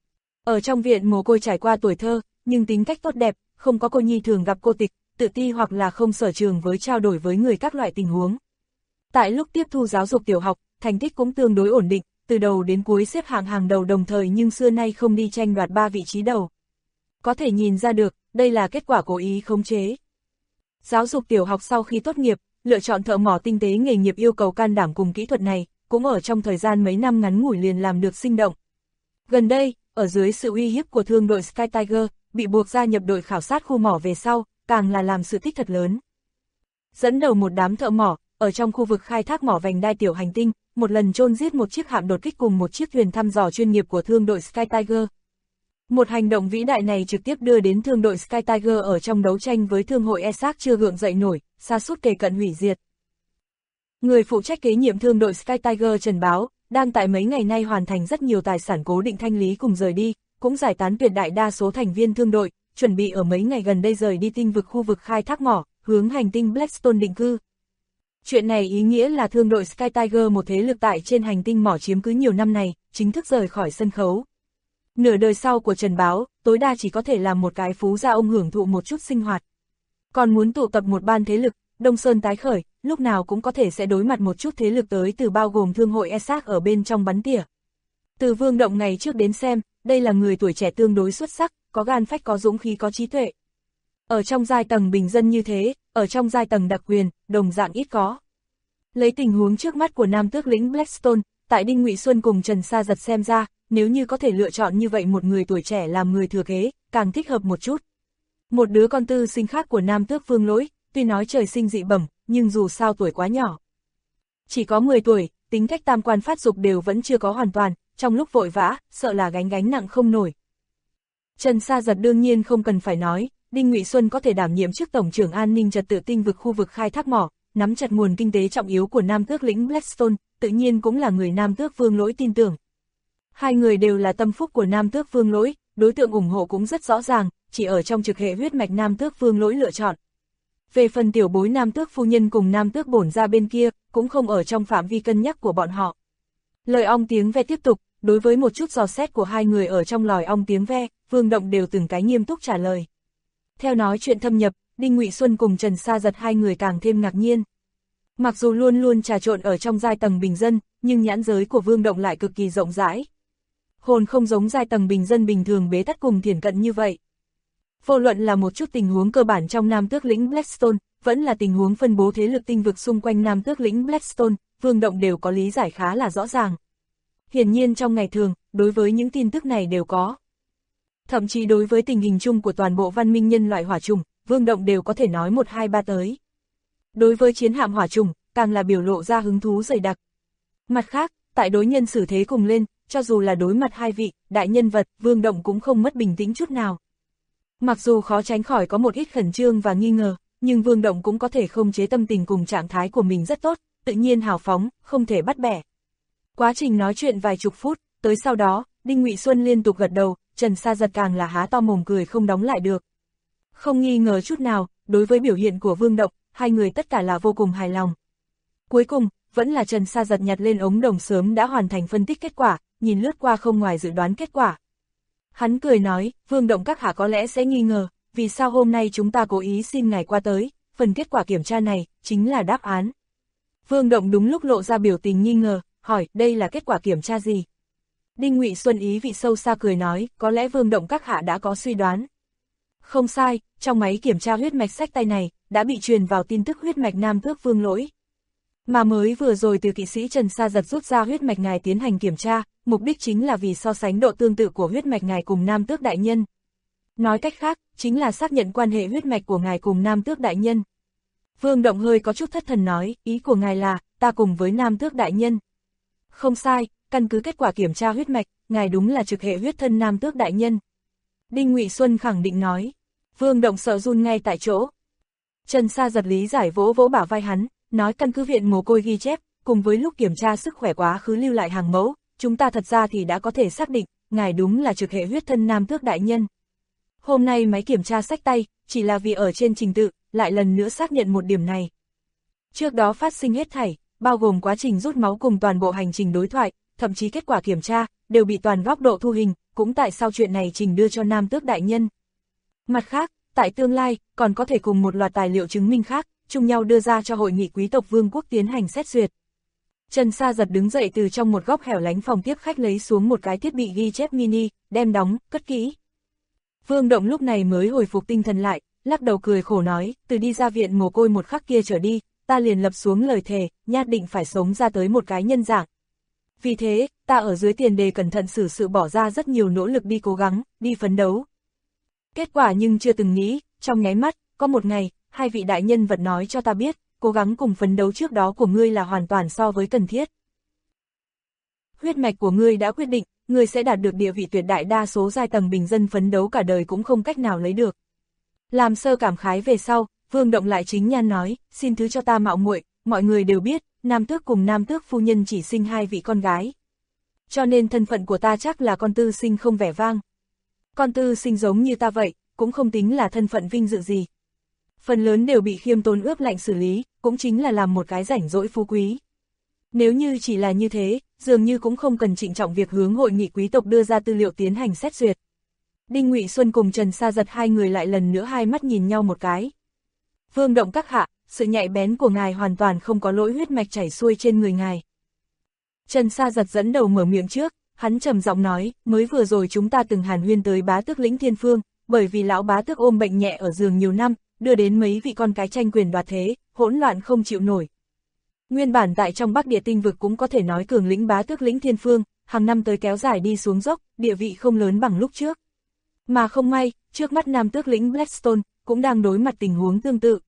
Ở trong viện mồ côi trải qua tuổi thơ, nhưng tính cách tốt đẹp, không có cô nhi thường gặp cô tịch, tự ti hoặc là không sở trường với trao đổi với người các loại tình huống. Tại lúc tiếp thu giáo dục tiểu học, thành tích cũng tương đối ổn định, từ đầu đến cuối xếp hạng hàng đầu đồng thời nhưng xưa nay không đi tranh đoạt 3 vị trí đầu. Có thể nhìn ra được, đây là kết quả cố ý khống chế. Giáo dục tiểu học sau khi tốt nghiệp, lựa chọn thợ mỏ tinh tế nghề nghiệp yêu cầu can đảm cùng kỹ thuật này, cũng ở trong thời gian mấy năm ngắn ngủi liền làm được sinh động. Gần đây, ở dưới sự uy hiếp của thương đội Sky Tiger, bị buộc gia nhập đội khảo sát khu mỏ về sau, càng là làm sự tích thật lớn. Dẫn đầu một đám thợ mỏ, ở trong khu vực khai thác mỏ vành đai tiểu hành tinh, một lần chôn giết một chiếc hạm đột kích cùng một chiếc thuyền thăm dò chuyên nghiệp của thương đội Sky Tiger. Một hành động vĩ đại này trực tiếp đưa đến thương đội Sky Tiger ở trong đấu tranh với thương hội ESAC chưa gượng dậy nổi, sa sút kề cận hủy diệt. Người phụ trách kế nhiệm thương đội Sky Tiger Trần Báo, đang tại mấy ngày nay hoàn thành rất nhiều tài sản cố định thanh lý cùng rời đi, cũng giải tán tuyệt đại đa số thành viên thương đội, chuẩn bị ở mấy ngày gần đây rời đi tinh vực khu vực khai thác mỏ, hướng hành tinh Blackstone định cư. Chuyện này ý nghĩa là thương đội Sky Tiger, một thế lực tại trên hành tinh mỏ chiếm cứ nhiều năm này, chính thức rời khỏi sân khấu. Nửa đời sau của Trần Báo, tối đa chỉ có thể làm một cái phú gia ông hưởng thụ một chút sinh hoạt. Còn muốn tụ tập một ban thế lực, Đông Sơn tái khởi, lúc nào cũng có thể sẽ đối mặt một chút thế lực tới từ bao gồm thương hội ESAC ở bên trong bắn tỉa. Từ Vương Động ngày trước đến xem, đây là người tuổi trẻ tương đối xuất sắc, có gan phách có dũng khí có trí tuệ. Ở trong giai tầng bình dân như thế, ở trong giai tầng đặc quyền, đồng dạng ít có. Lấy tình huống trước mắt của nam tước lĩnh Blackstone, tại Đinh Ngụy Xuân cùng Trần Sa Giật xem ra, nếu như có thể lựa chọn như vậy một người tuổi trẻ làm người thừa kế, càng thích hợp một chút. Một đứa con tư sinh khác của nam tước Vương Lỗi, tuy nói trời sinh dị bẩm, nhưng dù sao tuổi quá nhỏ. Chỉ có 10 tuổi, tính cách tam quan phát dục đều vẫn chưa có hoàn toàn, trong lúc vội vã, sợ là gánh nặng không nổi. Trần Sa Giật đương nhiên không cần phải nói, Đinh Ngụy Xuân có thể đảm nhiệm chức tổng trưởng an ninh trật tự tinh vực khu vực khai thác mỏ, nắm chặt nguồn kinh tế trọng yếu của nam tước lĩnh Blackstone, tự nhiên cũng là người nam tước Vương Lỗi tin tưởng. Hai người đều là tâm phúc của nam tước Vương Lỗi, đối tượng ủng hộ cũng rất rõ ràng, chỉ ở trong trực hệ huyết mạch nam tước Vương Lỗi lựa chọn. Về phần tiểu bối nam tước phu nhân cùng nam tước bổn ra bên kia, cũng không ở trong phạm vi cân nhắc của bọn họ. Lời ong tiếng ve tiếp tục, đối với một chút dò xét của hai người ở trong lòi ong tiếng ve, Vương Động đều từng cái nghiêm túc trả lời. Theo nói chuyện thâm nhập, Đinh Ngụy Xuân cùng Trần Sa Giật hai người càng thêm ngạc nhiên. Mặc dù luôn luôn trà trộn ở trong giai tầng bình dân, nhưng nhãn giới của Vương Động lại cực kỳ rộng rãi. Hồn không giống giai tầng bình dân bình thường bế tắc cùng thiển cận như vậy. Vô luận là một chút tình huống cơ bản trong nam tước lĩnh Blackstone, vẫn là tình huống phân bố thế lực tinh vực xung quanh nam tước lĩnh Blackstone, Vương Động đều có lý giải khá là rõ ràng. Hiển nhiên trong ngày thường, đối với những tin tức này đều có. Thậm chí đối với tình hình chung của toàn bộ văn minh nhân loại hỏa trùng, Vương Động đều có thể nói 1, 2, 3 tới. Đối với chiến hạm hỏa trùng, càng là biểu lộ ra hứng thú dày đặc. Mặt khác, tại đối nhân xử thế cùng lên, cho dù là đối mặt hai vị, đại nhân vật, Vương Động cũng không mất bình tĩnh chút nào. Mặc dù khó tránh khỏi có một ít khẩn trương và nghi ngờ, nhưng Vương Động cũng có thể khống chế tâm tình cùng trạng thái của mình rất tốt, tự nhiên hào phóng, không thể bắt bẻ. Quá trình nói chuyện vài chục phút, tới sau đó, Đinh Ngụy Xuân liên tục gật đầu, Trần Sa Giật càng là há to mồm cười không đóng lại được. Không nghi ngờ chút nào, đối với biểu hiện của Vương Động, hai người tất cả là vô cùng hài lòng. Cuối cùng, vẫn là Trần Sa Giật nhặt lên ống đồng sớm đã hoàn thành phân tích kết quả, nhìn lướt qua không ngoài dự đoán kết quả. Hắn cười nói, Vương Động các hạ có lẽ sẽ nghi ngờ, vì sao hôm nay chúng ta cố ý xin ngài qua tới, phần kết quả kiểm tra này, chính là đáp án. Vương Động đúng lúc lộ ra biểu tình nghi ngờ, hỏi, đây là kết quả kiểm tra gì? Đinh Ngụy Xuân ý vị sâu xa cười nói, có lẽ Vương Động các hạ đã có suy đoán. Không sai, trong máy kiểm tra huyết mạch xách tay này, đã bị truyền vào tin tức huyết mạch nam tước Vương Lỗi. Mà mới vừa rồi từ kỵ sĩ Trần Sa Giật rút ra huyết mạch ngài tiến hành kiểm tra, mục đích chính là vì so sánh độ tương tự của huyết mạch ngài cùng nam tước đại nhân. Nói cách khác, chính là xác nhận quan hệ huyết mạch của ngài cùng nam tước đại nhân. Vương Động hơi có chút thất thần nói, ý của ngài là, ta cùng với nam tước đại nhân. Không sai, căn cứ kết quả kiểm tra huyết mạch, ngài đúng là trực hệ huyết thân nam tước đại nhân. Đinh Ngụy Xuân khẳng định nói. Vương Động sợ run ngay tại chỗ. Trần Sa Giật lý giải vỗ vỗ bả vai hắn, nói căn cứ viện mồ côi ghi chép, cùng với lúc kiểm tra sức khỏe quá khứ lưu lại hàng mẫu, chúng ta thật ra thì đã có thể xác định, ngài đúng là trực hệ huyết thân nam tước đại nhân. Hôm nay máy kiểm tra xách tay, chỉ là vì ở trên trình tự, lại lần nữa xác nhận một điểm này. Trước đó phát sinh hết thảy, bao gồm quá trình rút máu cùng toàn bộ hành trình đối thoại, thậm chí kết quả kiểm tra, đều bị toàn góc độ thu hình, cũng tại sao chuyện này trình đưa cho Nam Tước đại nhân. Mặt khác, tại tương lai, còn có thể cùng một loạt tài liệu chứng minh khác, chung nhau đưa ra cho hội nghị quý tộc vương quốc tiến hành xét duyệt. Trần Sa Giật đứng dậy từ trong một góc hẻo lánh phòng tiếp khách lấy xuống một cái thiết bị ghi chép mini, đem đóng, cất kỹ. Vương Động lúc này mới hồi phục tinh thần lại, lắc đầu cười khổ nói, từ đi ra viện mồ côi một khắc kia trở đi, ta liền lập xuống lời thề, nhất định phải sống ra tới một cái nhân dạng. Vì thế, ta ở dưới tiền đề cẩn thận xử sự bỏ ra rất nhiều nỗ lực đi cố gắng, đi phấn đấu. Kết quả nhưng chưa từng nghĩ, trong nháy mắt, có một ngày, hai vị đại nhân vật nói cho ta biết, cố gắng cùng phấn đấu trước đó của ngươi là hoàn toàn so với cần thiết. Huyết mạch của ngươi đã quyết định, ngươi sẽ đạt được địa vị tuyệt đại đa số giai tầng bình dân phấn đấu cả đời cũng không cách nào lấy được. Làm sơ cảm khái về sau, Vương Động lại chính nhan nói, xin thứ cho ta mạo muội, mọi người đều biết, Nam Tước cùng Nam Tước phu nhân chỉ sinh hai vị con gái. Cho nên thân phận của ta chắc là con tư sinh không vẻ vang. Con tư sinh giống như ta vậy, cũng không tính là thân phận vinh dự gì. Phần lớn đều bị khiêm tốn ướp lạnh xử lý, cũng chính là làm một cái rảnh rỗi phú quý. Nếu như chỉ là như thế, dường như cũng không cần trịnh trọng việc hướng hội nghị quý tộc đưa ra tư liệu tiến hành xét duyệt. Đinh Ngụy Xuân cùng Trần Sa Giật hai người lại lần nữa hai mắt nhìn nhau một cái. Vương Động các hạ, sự nhạy bén của ngài hoàn toàn không có lỗi, huyết mạch chảy xuôi trên người ngài. Trần Sa Giật dẫn đầu mở miệng trước, hắn trầm giọng nói, mới vừa rồi chúng ta từng hàn huyên tới bá tước lĩnh Thiên Phương, bởi vì lão bá tước ôm bệnh nhẹ ở giường nhiều năm, đưa đến mấy vị con cái tranh quyền đoạt thế, hỗn loạn không chịu nổi. Nguyên bản tại trong Bắc Địa tinh vực cũng có thể nói cường lĩnh bá tước lĩnh Thiên Phương, hàng năm tới kéo dài đi xuống dốc, địa vị không lớn bằng lúc trước. Mà không may, trước mắt Nam tước lĩnh Blackstone cũng đang đối mặt tình huống tương tự.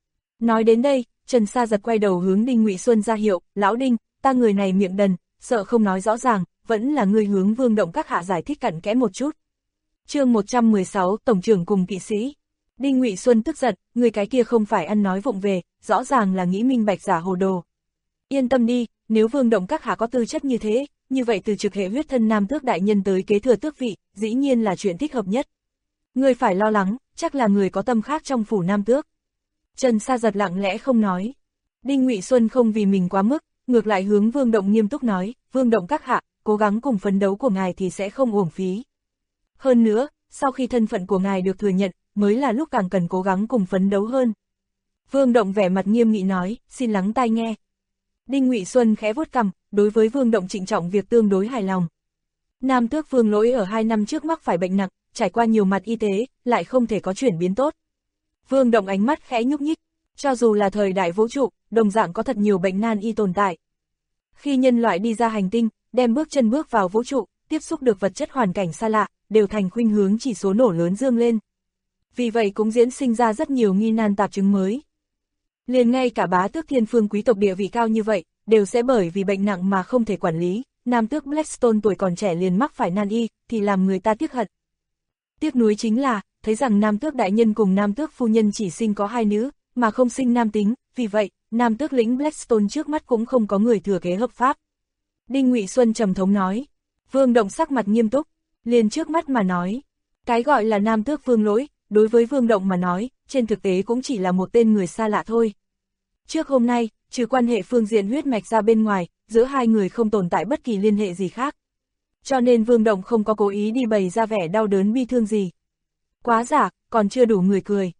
Nói đến đây, Trần Sa Giật quay đầu hướng Đinh Ngụy Xuân ra hiệu, lão Đinh, ta người này miệng đần, sợ không nói rõ ràng, vẫn là người hướng Vương Động các hạ giải thích cặn kẽ một chút. Chương 116, tổng trưởng cùng kỵ sĩ. Đinh Ngụy Xuân tức giận, người cái kia không phải ăn nói vụng về, rõ ràng là nghĩ minh bạch giả hồ đồ. Yên tâm đi, nếu Vương Động các hạ có tư chất như thế, như vậy từ trực hệ huyết thân Nam Tước đại nhân tới kế thừa tước vị, dĩ nhiên là chuyện thích hợp nhất. Người phải lo lắng, chắc là người có tâm khác trong phủ Nam Tước. Trần Sa Giật lặng lẽ không nói. Đinh Ngụy Xuân không vì mình quá mức, ngược lại hướng Vương Động nghiêm túc nói, Vương Động các hạ, cố gắng cùng phấn đấu của ngài thì sẽ không uổng phí. Hơn nữa, sau khi thân phận của ngài được thừa nhận, mới là lúc càng cần cố gắng cùng phấn đấu hơn. Vương Động vẻ mặt nghiêm nghị nói, xin lắng tai nghe. Đinh Ngụy Xuân khẽ vuốt cằm, đối với Vương Động trịnh trọng việc tương đối hài lòng. Nam Tước Vương Lỗi ở 2 năm trước mắc phải bệnh nặng, trải qua nhiều mặt y tế, lại không thể có chuyển biến tốt. Vương Động ánh mắt khẽ nhúc nhích, cho dù là thời đại vũ trụ, đồng dạng có thật nhiều bệnh nan y tồn tại. Khi nhân loại đi ra hành tinh, đem bước chân bước vào vũ trụ, tiếp xúc được vật chất hoàn cảnh xa lạ, đều thành khuynh hướng chỉ số nổ lớn dương lên. Vì vậy cũng diễn sinh ra rất nhiều nghi nan tạp chứng mới. Liền ngay cả bá tước Thiên Phương quý tộc địa vị cao như vậy, đều sẽ bởi vì bệnh nặng mà không thể quản lý, Nam Tước Blackstone tuổi còn trẻ liền mắc phải nan y, thì làm người ta tiếc hận. Tiếc nuối chính là, thấy rằng Nam Tước đại nhân cùng Nam Tước phu nhân chỉ sinh có 2 nữ, mà không sinh nam tính, vì vậy, Nam Tước lĩnh Blackstone trước mắt cũng không có người thừa kế hợp pháp. Đinh Ngụy Xuân trầm thống nói. Vương Động sắc mặt nghiêm túc, liền trước mắt mà nói. Cái gọi là Nam Tước Vương Lỗi, đối với Vương Động mà nói, trên thực tế cũng chỉ là một tên người xa lạ thôi. Trước hôm nay, trừ quan hệ phương diện huyết mạch ra bên ngoài, giữa hai người không tồn tại bất kỳ liên hệ gì khác. Cho nên Vương Động không có cố ý đi bày ra vẻ đau đớn bi thương gì. Quá giả, còn chưa đủ người cười.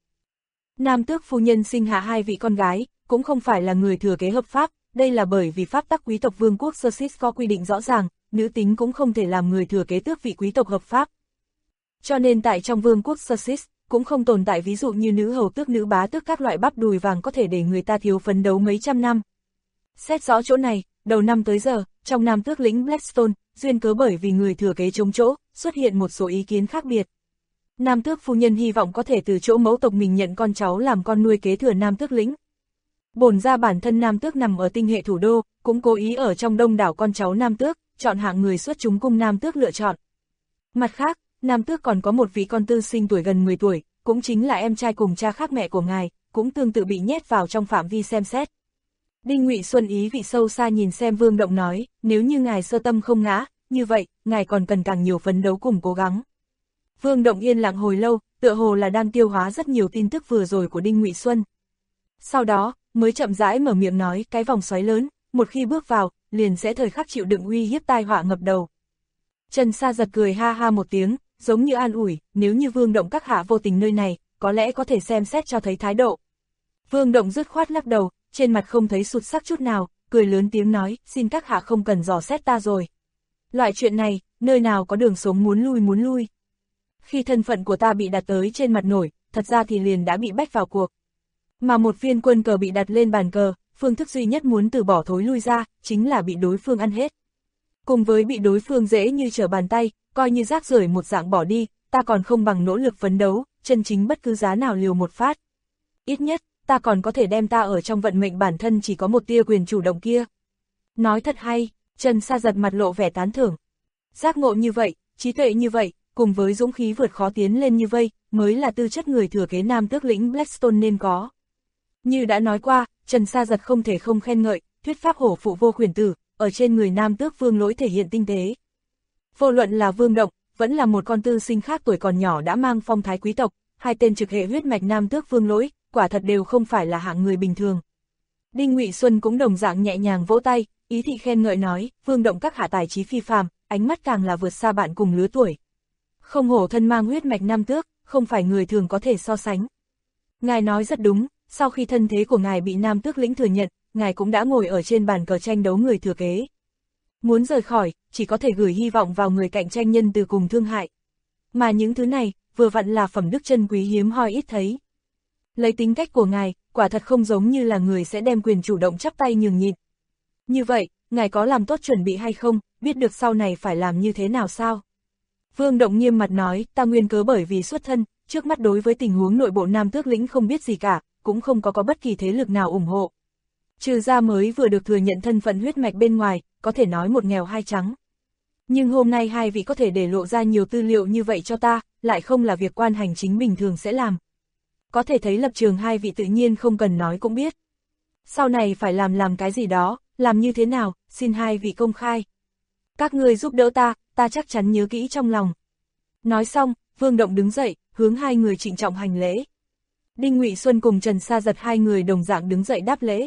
Nam Tước phu nhân sinh hạ 2 vị con gái, cũng không phải là người thừa kế hợp pháp, đây là bởi vì pháp tắc quý tộc vương quốc Sussex có quy định rõ ràng, nữ tính cũng không thể làm người thừa kế tước vị quý tộc hợp pháp. Cho nên tại trong vương quốc Sussex, cũng không tồn tại ví dụ như nữ hầu tước nữ bá tước các loại bắp đùi vàng có thể để người ta thiếu phấn đấu mấy trăm năm. Xét rõ chỗ này, đầu năm tới giờ, trong Nam Tước lĩnh Blackstone, duyên cớ bởi vì người thừa kế chống chỗ, xuất hiện một số ý kiến khác biệt. Nam Tước phu nhân hy vọng có thể từ chỗ mẫu tộc mình nhận con cháu làm con nuôi kế thừa Nam Tước lĩnh. Bổn ra bản thân Nam Tước nằm ở tinh hệ thủ đô, cũng cố ý ở trong đông đảo con cháu Nam Tước, chọn hạng người xuất chúng cung Nam Tước lựa chọn. Mặt khác, Nam Tước còn có một vị con tư sinh tuổi gần 10 tuổi, cũng chính là em trai cùng cha khác mẹ của ngài, cũng tương tự bị nhét vào trong phạm vi xem xét. Đinh Ngụy Xuân ý vị sâu xa nhìn xem Vương Động nói, nếu như ngài sơ tâm không ngã, như vậy, ngài còn cần càng nhiều phấn đấu cùng cố gắng. Vương Động yên lặng hồi lâu, tựa hồ là đang tiêu hóa rất nhiều tin tức vừa rồi của Đinh Ngụy Xuân. Sau đó, mới chậm rãi mở miệng nói, cái vòng xoáy lớn, một khi bước vào, liền sẽ thời khắc chịu đựng uy hiếp tai họa ngập đầu. Trần Sa Giật cười ha ha một tiếng, giống như an ủi, nếu như Vương Động các hạ vô tình nơi này, có lẽ có thể xem xét cho thấy thái độ. Vương Động dứt khoát lắc đầu, trên mặt không thấy sụt sắc chút nào, cười lớn tiếng nói, xin các hạ không cần dò xét ta rồi. Loại chuyện này, nơi nào có đường sống muốn lui. Khi thân phận của ta bị đặt tới trên mặt nổi, thật ra thì liền đã bị bách vào cuộc. Mà một viên quân cờ bị đặt lên bàn cờ, phương thức duy nhất muốn từ bỏ thối lui ra, chính là bị đối phương ăn hết. Cùng với bị đối phương dễ như trở bàn tay, coi như rác rưởi một dạng bỏ đi, ta còn không bằng nỗ lực phấn đấu, chân chính bất cứ giá nào liều một phát. Ít nhất, ta còn có thể đem ta ở trong vận mệnh bản thân chỉ có một tia quyền chủ động kia. Nói thật hay, Trần Sa Giật mặt lộ vẻ tán thưởng. Giác ngộ như vậy, trí tuệ như vậy, cùng với dũng khí vượt khó tiến lên như vây, mới là tư chất người thừa kế nam tước lĩnh Blackstone nên có. Như đã nói qua, Trần Sa Giật không thể không khen ngợi, thuyết pháp hổ phụ vô khuyển tử, ở trên người nam tước Vương Lỗi thể hiện tinh tế. Vô luận là Vương Động, vẫn là một con tư sinh khác tuổi còn nhỏ đã mang phong thái quý tộc, hai tên trực hệ huyết mạch nam tước Vương Lỗi, quả thật đều không phải là hạng người bình thường. Đinh Ngụy Xuân cũng đồng dạng nhẹ nhàng vỗ tay, ý thị khen ngợi nói, Vương Động các hạ tài trí phi phàm, ánh mắt càng là vượt xa bạn cùng lứa tuổi. Không hổ thân mang huyết mạch nam tước, không phải người thường có thể so sánh. Ngài nói rất đúng, sau khi thân thế của ngài bị nam tước lĩnh thừa nhận, ngài cũng đã ngồi ở trên bàn cờ tranh đấu người thừa kế. Muốn rời khỏi, chỉ có thể gửi hy vọng vào người cạnh tranh nhân từ cùng thương hại. Mà những thứ này, vừa vặn là phẩm đức chân quý hiếm hoi ít thấy. Lấy tính cách của ngài, quả thật không giống như là người sẽ đem quyền chủ động chắp tay nhường nhịn. Như vậy, ngài có làm tốt chuẩn bị hay không, biết được sau này phải làm như thế nào sao? Vương Động nghiêm mặt nói, ta nguyên cớ bởi vì xuất thân, trước mắt đối với tình huống nội bộ nam tước lĩnh không biết gì cả, cũng không có bất kỳ thế lực nào ủng hộ. Trừ ra mới vừa được thừa nhận thân phận huyết mạch bên ngoài, có thể nói một nghèo hai trắng. Nhưng hôm nay hai vị có thể để lộ ra nhiều tư liệu như vậy cho ta, lại không là việc quan hành chính bình thường sẽ làm. Có thể thấy lập trường hai vị tự nhiên không cần nói cũng biết. Sau này phải làm cái gì đó, làm như thế nào, xin hai vị công khai. Các người giúp đỡ ta chắc chắn nhớ kỹ trong lòng. Nói xong, Vương Động đứng dậy, hướng hai người trịnh trọng hành lễ. Đinh Ngụy Xuân cùng Trần Sa Giật hai người đồng dạng đứng dậy đáp lễ.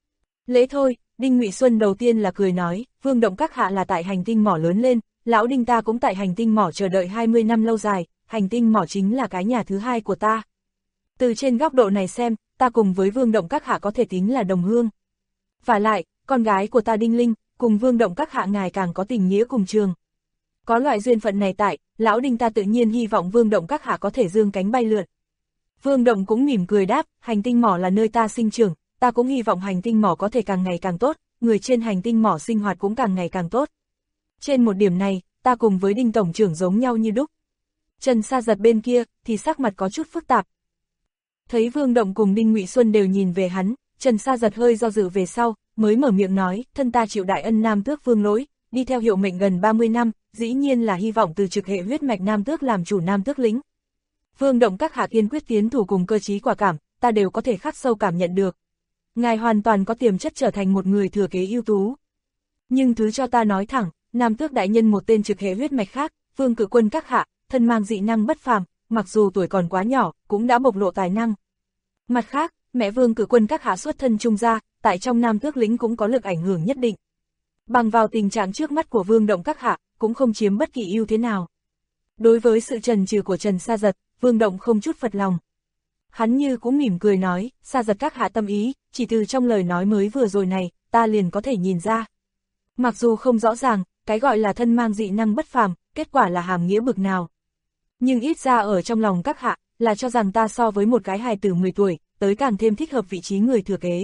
Lễ thôi, Đinh Ngụy Xuân đầu tiên là cười nói, Vương Động các hạ là tại hành tinh mỏ lớn lên, lão Đinh ta cũng tại hành tinh mỏ chờ đợi 20 năm lâu dài, hành tinh mỏ chính là cái nhà thứ hai của ta. Từ trên góc độ này xem, ta cùng với Vương Động các hạ có thể tính là đồng hương. Và lại, con gái của ta Đinh Linh, cùng Vương Động các hạ ngài càng có tình nghĩa cùng trường. Có loại duyên phận này tại, lão Đinh ta tự nhiên hy vọng Vương Động các hạ có thể dương cánh bay lượn. Vương Động cũng mỉm cười đáp, hành tinh mỏ là nơi ta sinh trưởng, ta cũng hy vọng hành tinh mỏ có thể càng ngày càng tốt, người trên hành tinh mỏ sinh hoạt cũng càng ngày càng tốt. Trên một điểm này, ta cùng với Đinh Tổng trưởng giống nhau như đúc. Trần Sa Giật bên kia, thì sắc mặt có chút phức tạp. Thấy Vương Động cùng Đinh Ngụy Xuân đều nhìn về hắn, Trần Sa Giật hơi do dự về sau, mới mở miệng nói, thân ta chịu đại ân nam tước Vương Lỗi, đi theo hiệu mệnh gần 30 năm, dĩ nhiên là hy vọng từ trực hệ huyết mạch nam tước làm chủ nam tước lĩnh. Vương Động các hạ kiên quyết tiến thủ cùng cơ trí quả cảm, ta đều có thể khắc sâu cảm nhận được. Ngài hoàn toàn có tiềm chất trở thành một người thừa kế ưu tú. Nhưng thứ cho ta nói thẳng, nam tước đại nhân một tên trực hệ huyết mạch khác, Vương Cự Quân các hạ, thân mang dị năng bất phàm, mặc dù tuổi còn quá nhỏ, cũng đã bộc lộ tài năng. Mặt khác, mẹ Vương Cự Quân các hạ xuất thân trung gia, tại trong nam tước lĩnh cũng có lực ảnh hưởng nhất định. Bằng vào tình trạng trước mắt của Vương Động các hạ, cũng không chiếm bất kỳ ưu thế nào. Đối với sự chần chừ của Trần Sa Giật, Vương Động không chút phật lòng. Hắn như cũng mỉm cười nói, Sa Giật các hạ tâm ý, chỉ từ trong lời nói mới vừa rồi này, ta liền có thể nhìn ra. Mặc dù không rõ ràng, cái gọi là thân mang dị năng bất phàm, kết quả là hàm nghĩa bực nào. Nhưng ít ra ở trong lòng các hạ, là cho rằng ta so với một cái hài tử 10 tuổi, tới càng thêm thích hợp vị trí người thừa kế.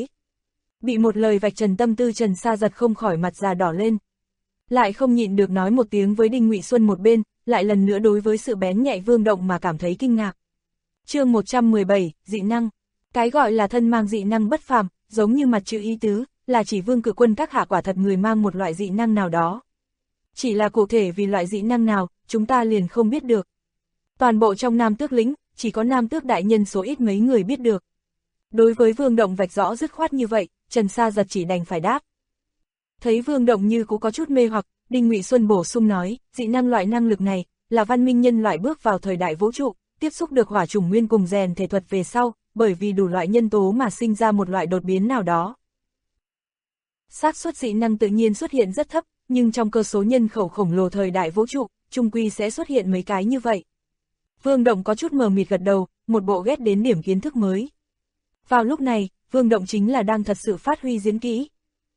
Bị một lời vạch trần tâm tư Trần Sa Giật không khỏi mặt già đỏ lên. Lại không nhịn được nói một tiếng với Đinh Ngụy Xuân một bên, lại lần nữa đối với sự bén nhạy Vương Động mà cảm thấy kinh ngạc. Chương 117, dị năng. Cái gọi là thân mang dị năng bất phàm, giống như mặt chữ ý tứ, là chỉ Vương Cự Quân các hạ quả thật người mang một loại dị năng nào đó. Chỉ là cụ thể vì loại dị năng nào, chúng ta liền không biết được. Toàn bộ trong nam tước lĩnh, chỉ có nam tước đại nhân số ít mấy người biết được. Đối với Vương Động vạch rõ dứt khoát như vậy, Trần Sa Giật chỉ đành phải đáp. Thấy Vương Động như cũng có chút mê hoặc, Đinh Ngụy Xuân bổ sung nói, dị năng loại năng lực này, là văn minh nhân loại bước vào thời đại vũ trụ, tiếp xúc được hỏa chủng nguyên cùng rèn thể thuật về sau, bởi vì đủ loại nhân tố mà sinh ra một loại đột biến nào đó. Xác suất dị năng tự nhiên xuất hiện rất thấp, nhưng trong cơ số nhân khẩu khổng lồ thời đại vũ trụ, chung quy sẽ xuất hiện mấy cái như vậy. Vương Động có chút mờ mịt gật đầu, một bộ ghét đến điểm kiến thức mới. Vào lúc này, Vương Động chính là đang thật sự phát huy diễn kỹ.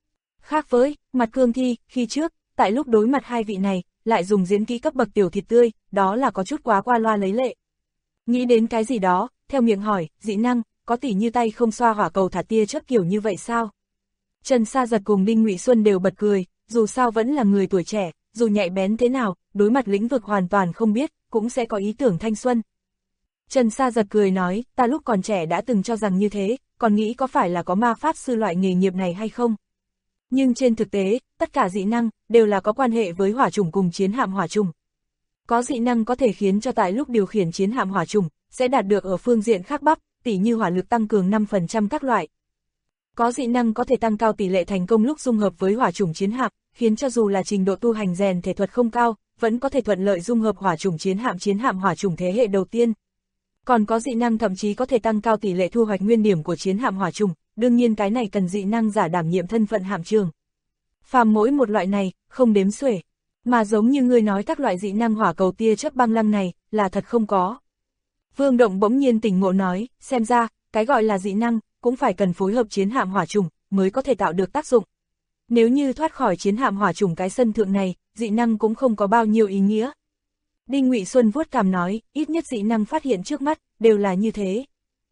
Khác với Mặt Cương Thi, khi trước, tại lúc đối mặt hai vị này, lại dùng diễn kỹ cấp bậc tiểu thịt tươi, đó là có chút quá qua loa lấy lệ. Nghĩ đến cái gì đó, theo miệng hỏi, dị năng, có tỉ như tay không xoa hỏa cầu thả tia chớp kiểu như vậy sao? Trần Sa Giật cùng Đinh Ngụy Xuân đều bật cười, dù sao vẫn là người tuổi trẻ, dù nhạy bén thế nào, đối mặt lĩnh vực hoàn toàn không biết, cũng sẽ có ý tưởng thanh xuân. Trần Sa Giật cười nói, ta lúc còn trẻ đã từng cho rằng như thế, còn nghĩ có phải là có ma pháp sư loại nghề nghiệp này hay không? Nhưng trên thực tế, tất cả dị năng, đều là có quan hệ với hỏa trùng cùng chiến hạm hỏa trùng. Có dị năng có thể khiến cho tại lúc điều khiển chiến hạm hỏa trùng, sẽ đạt được ở phương diện khác bắp, tỉ như hỏa lực tăng cường 5% các loại. Có dị năng có thể tăng cao tỷ lệ thành công lúc dung hợp với hỏa trùng chiến hạm, khiến cho dù là trình độ tu hành rèn thể thuật không cao, vẫn có thể thuận lợi dung hợp hỏa trùng chiến hạm hỏa trùng thế hệ đầu tiên. Còn có dị năng thậm chí có thể tăng cao tỷ lệ thu hoạch nguyên điểm của chiến hạm hỏa trùng, đương nhiên cái này cần dị năng giả đảm nhiệm thân phận hạm trường. Phàm mỗi một loại này, không đếm xuể. Mà giống như ngươi nói các loại dị năng hỏa cầu tia chớp băng lăng này, là thật không có. Vương Động bỗng nhiên tỉnh ngộ nói, xem ra, cái gọi là dị năng, cũng phải cần phối hợp chiến hạm hỏa trùng, mới có thể tạo được tác dụng. Nếu như thoát khỏi chiến hạm hỏa trùng cái sân thượng này, dị năng cũng không có bao nhiêu ý nghĩa. Đinh Ngụy Xuân vuốt cằm nói, ít nhất dị năng phát hiện trước mắt, đều là như thế.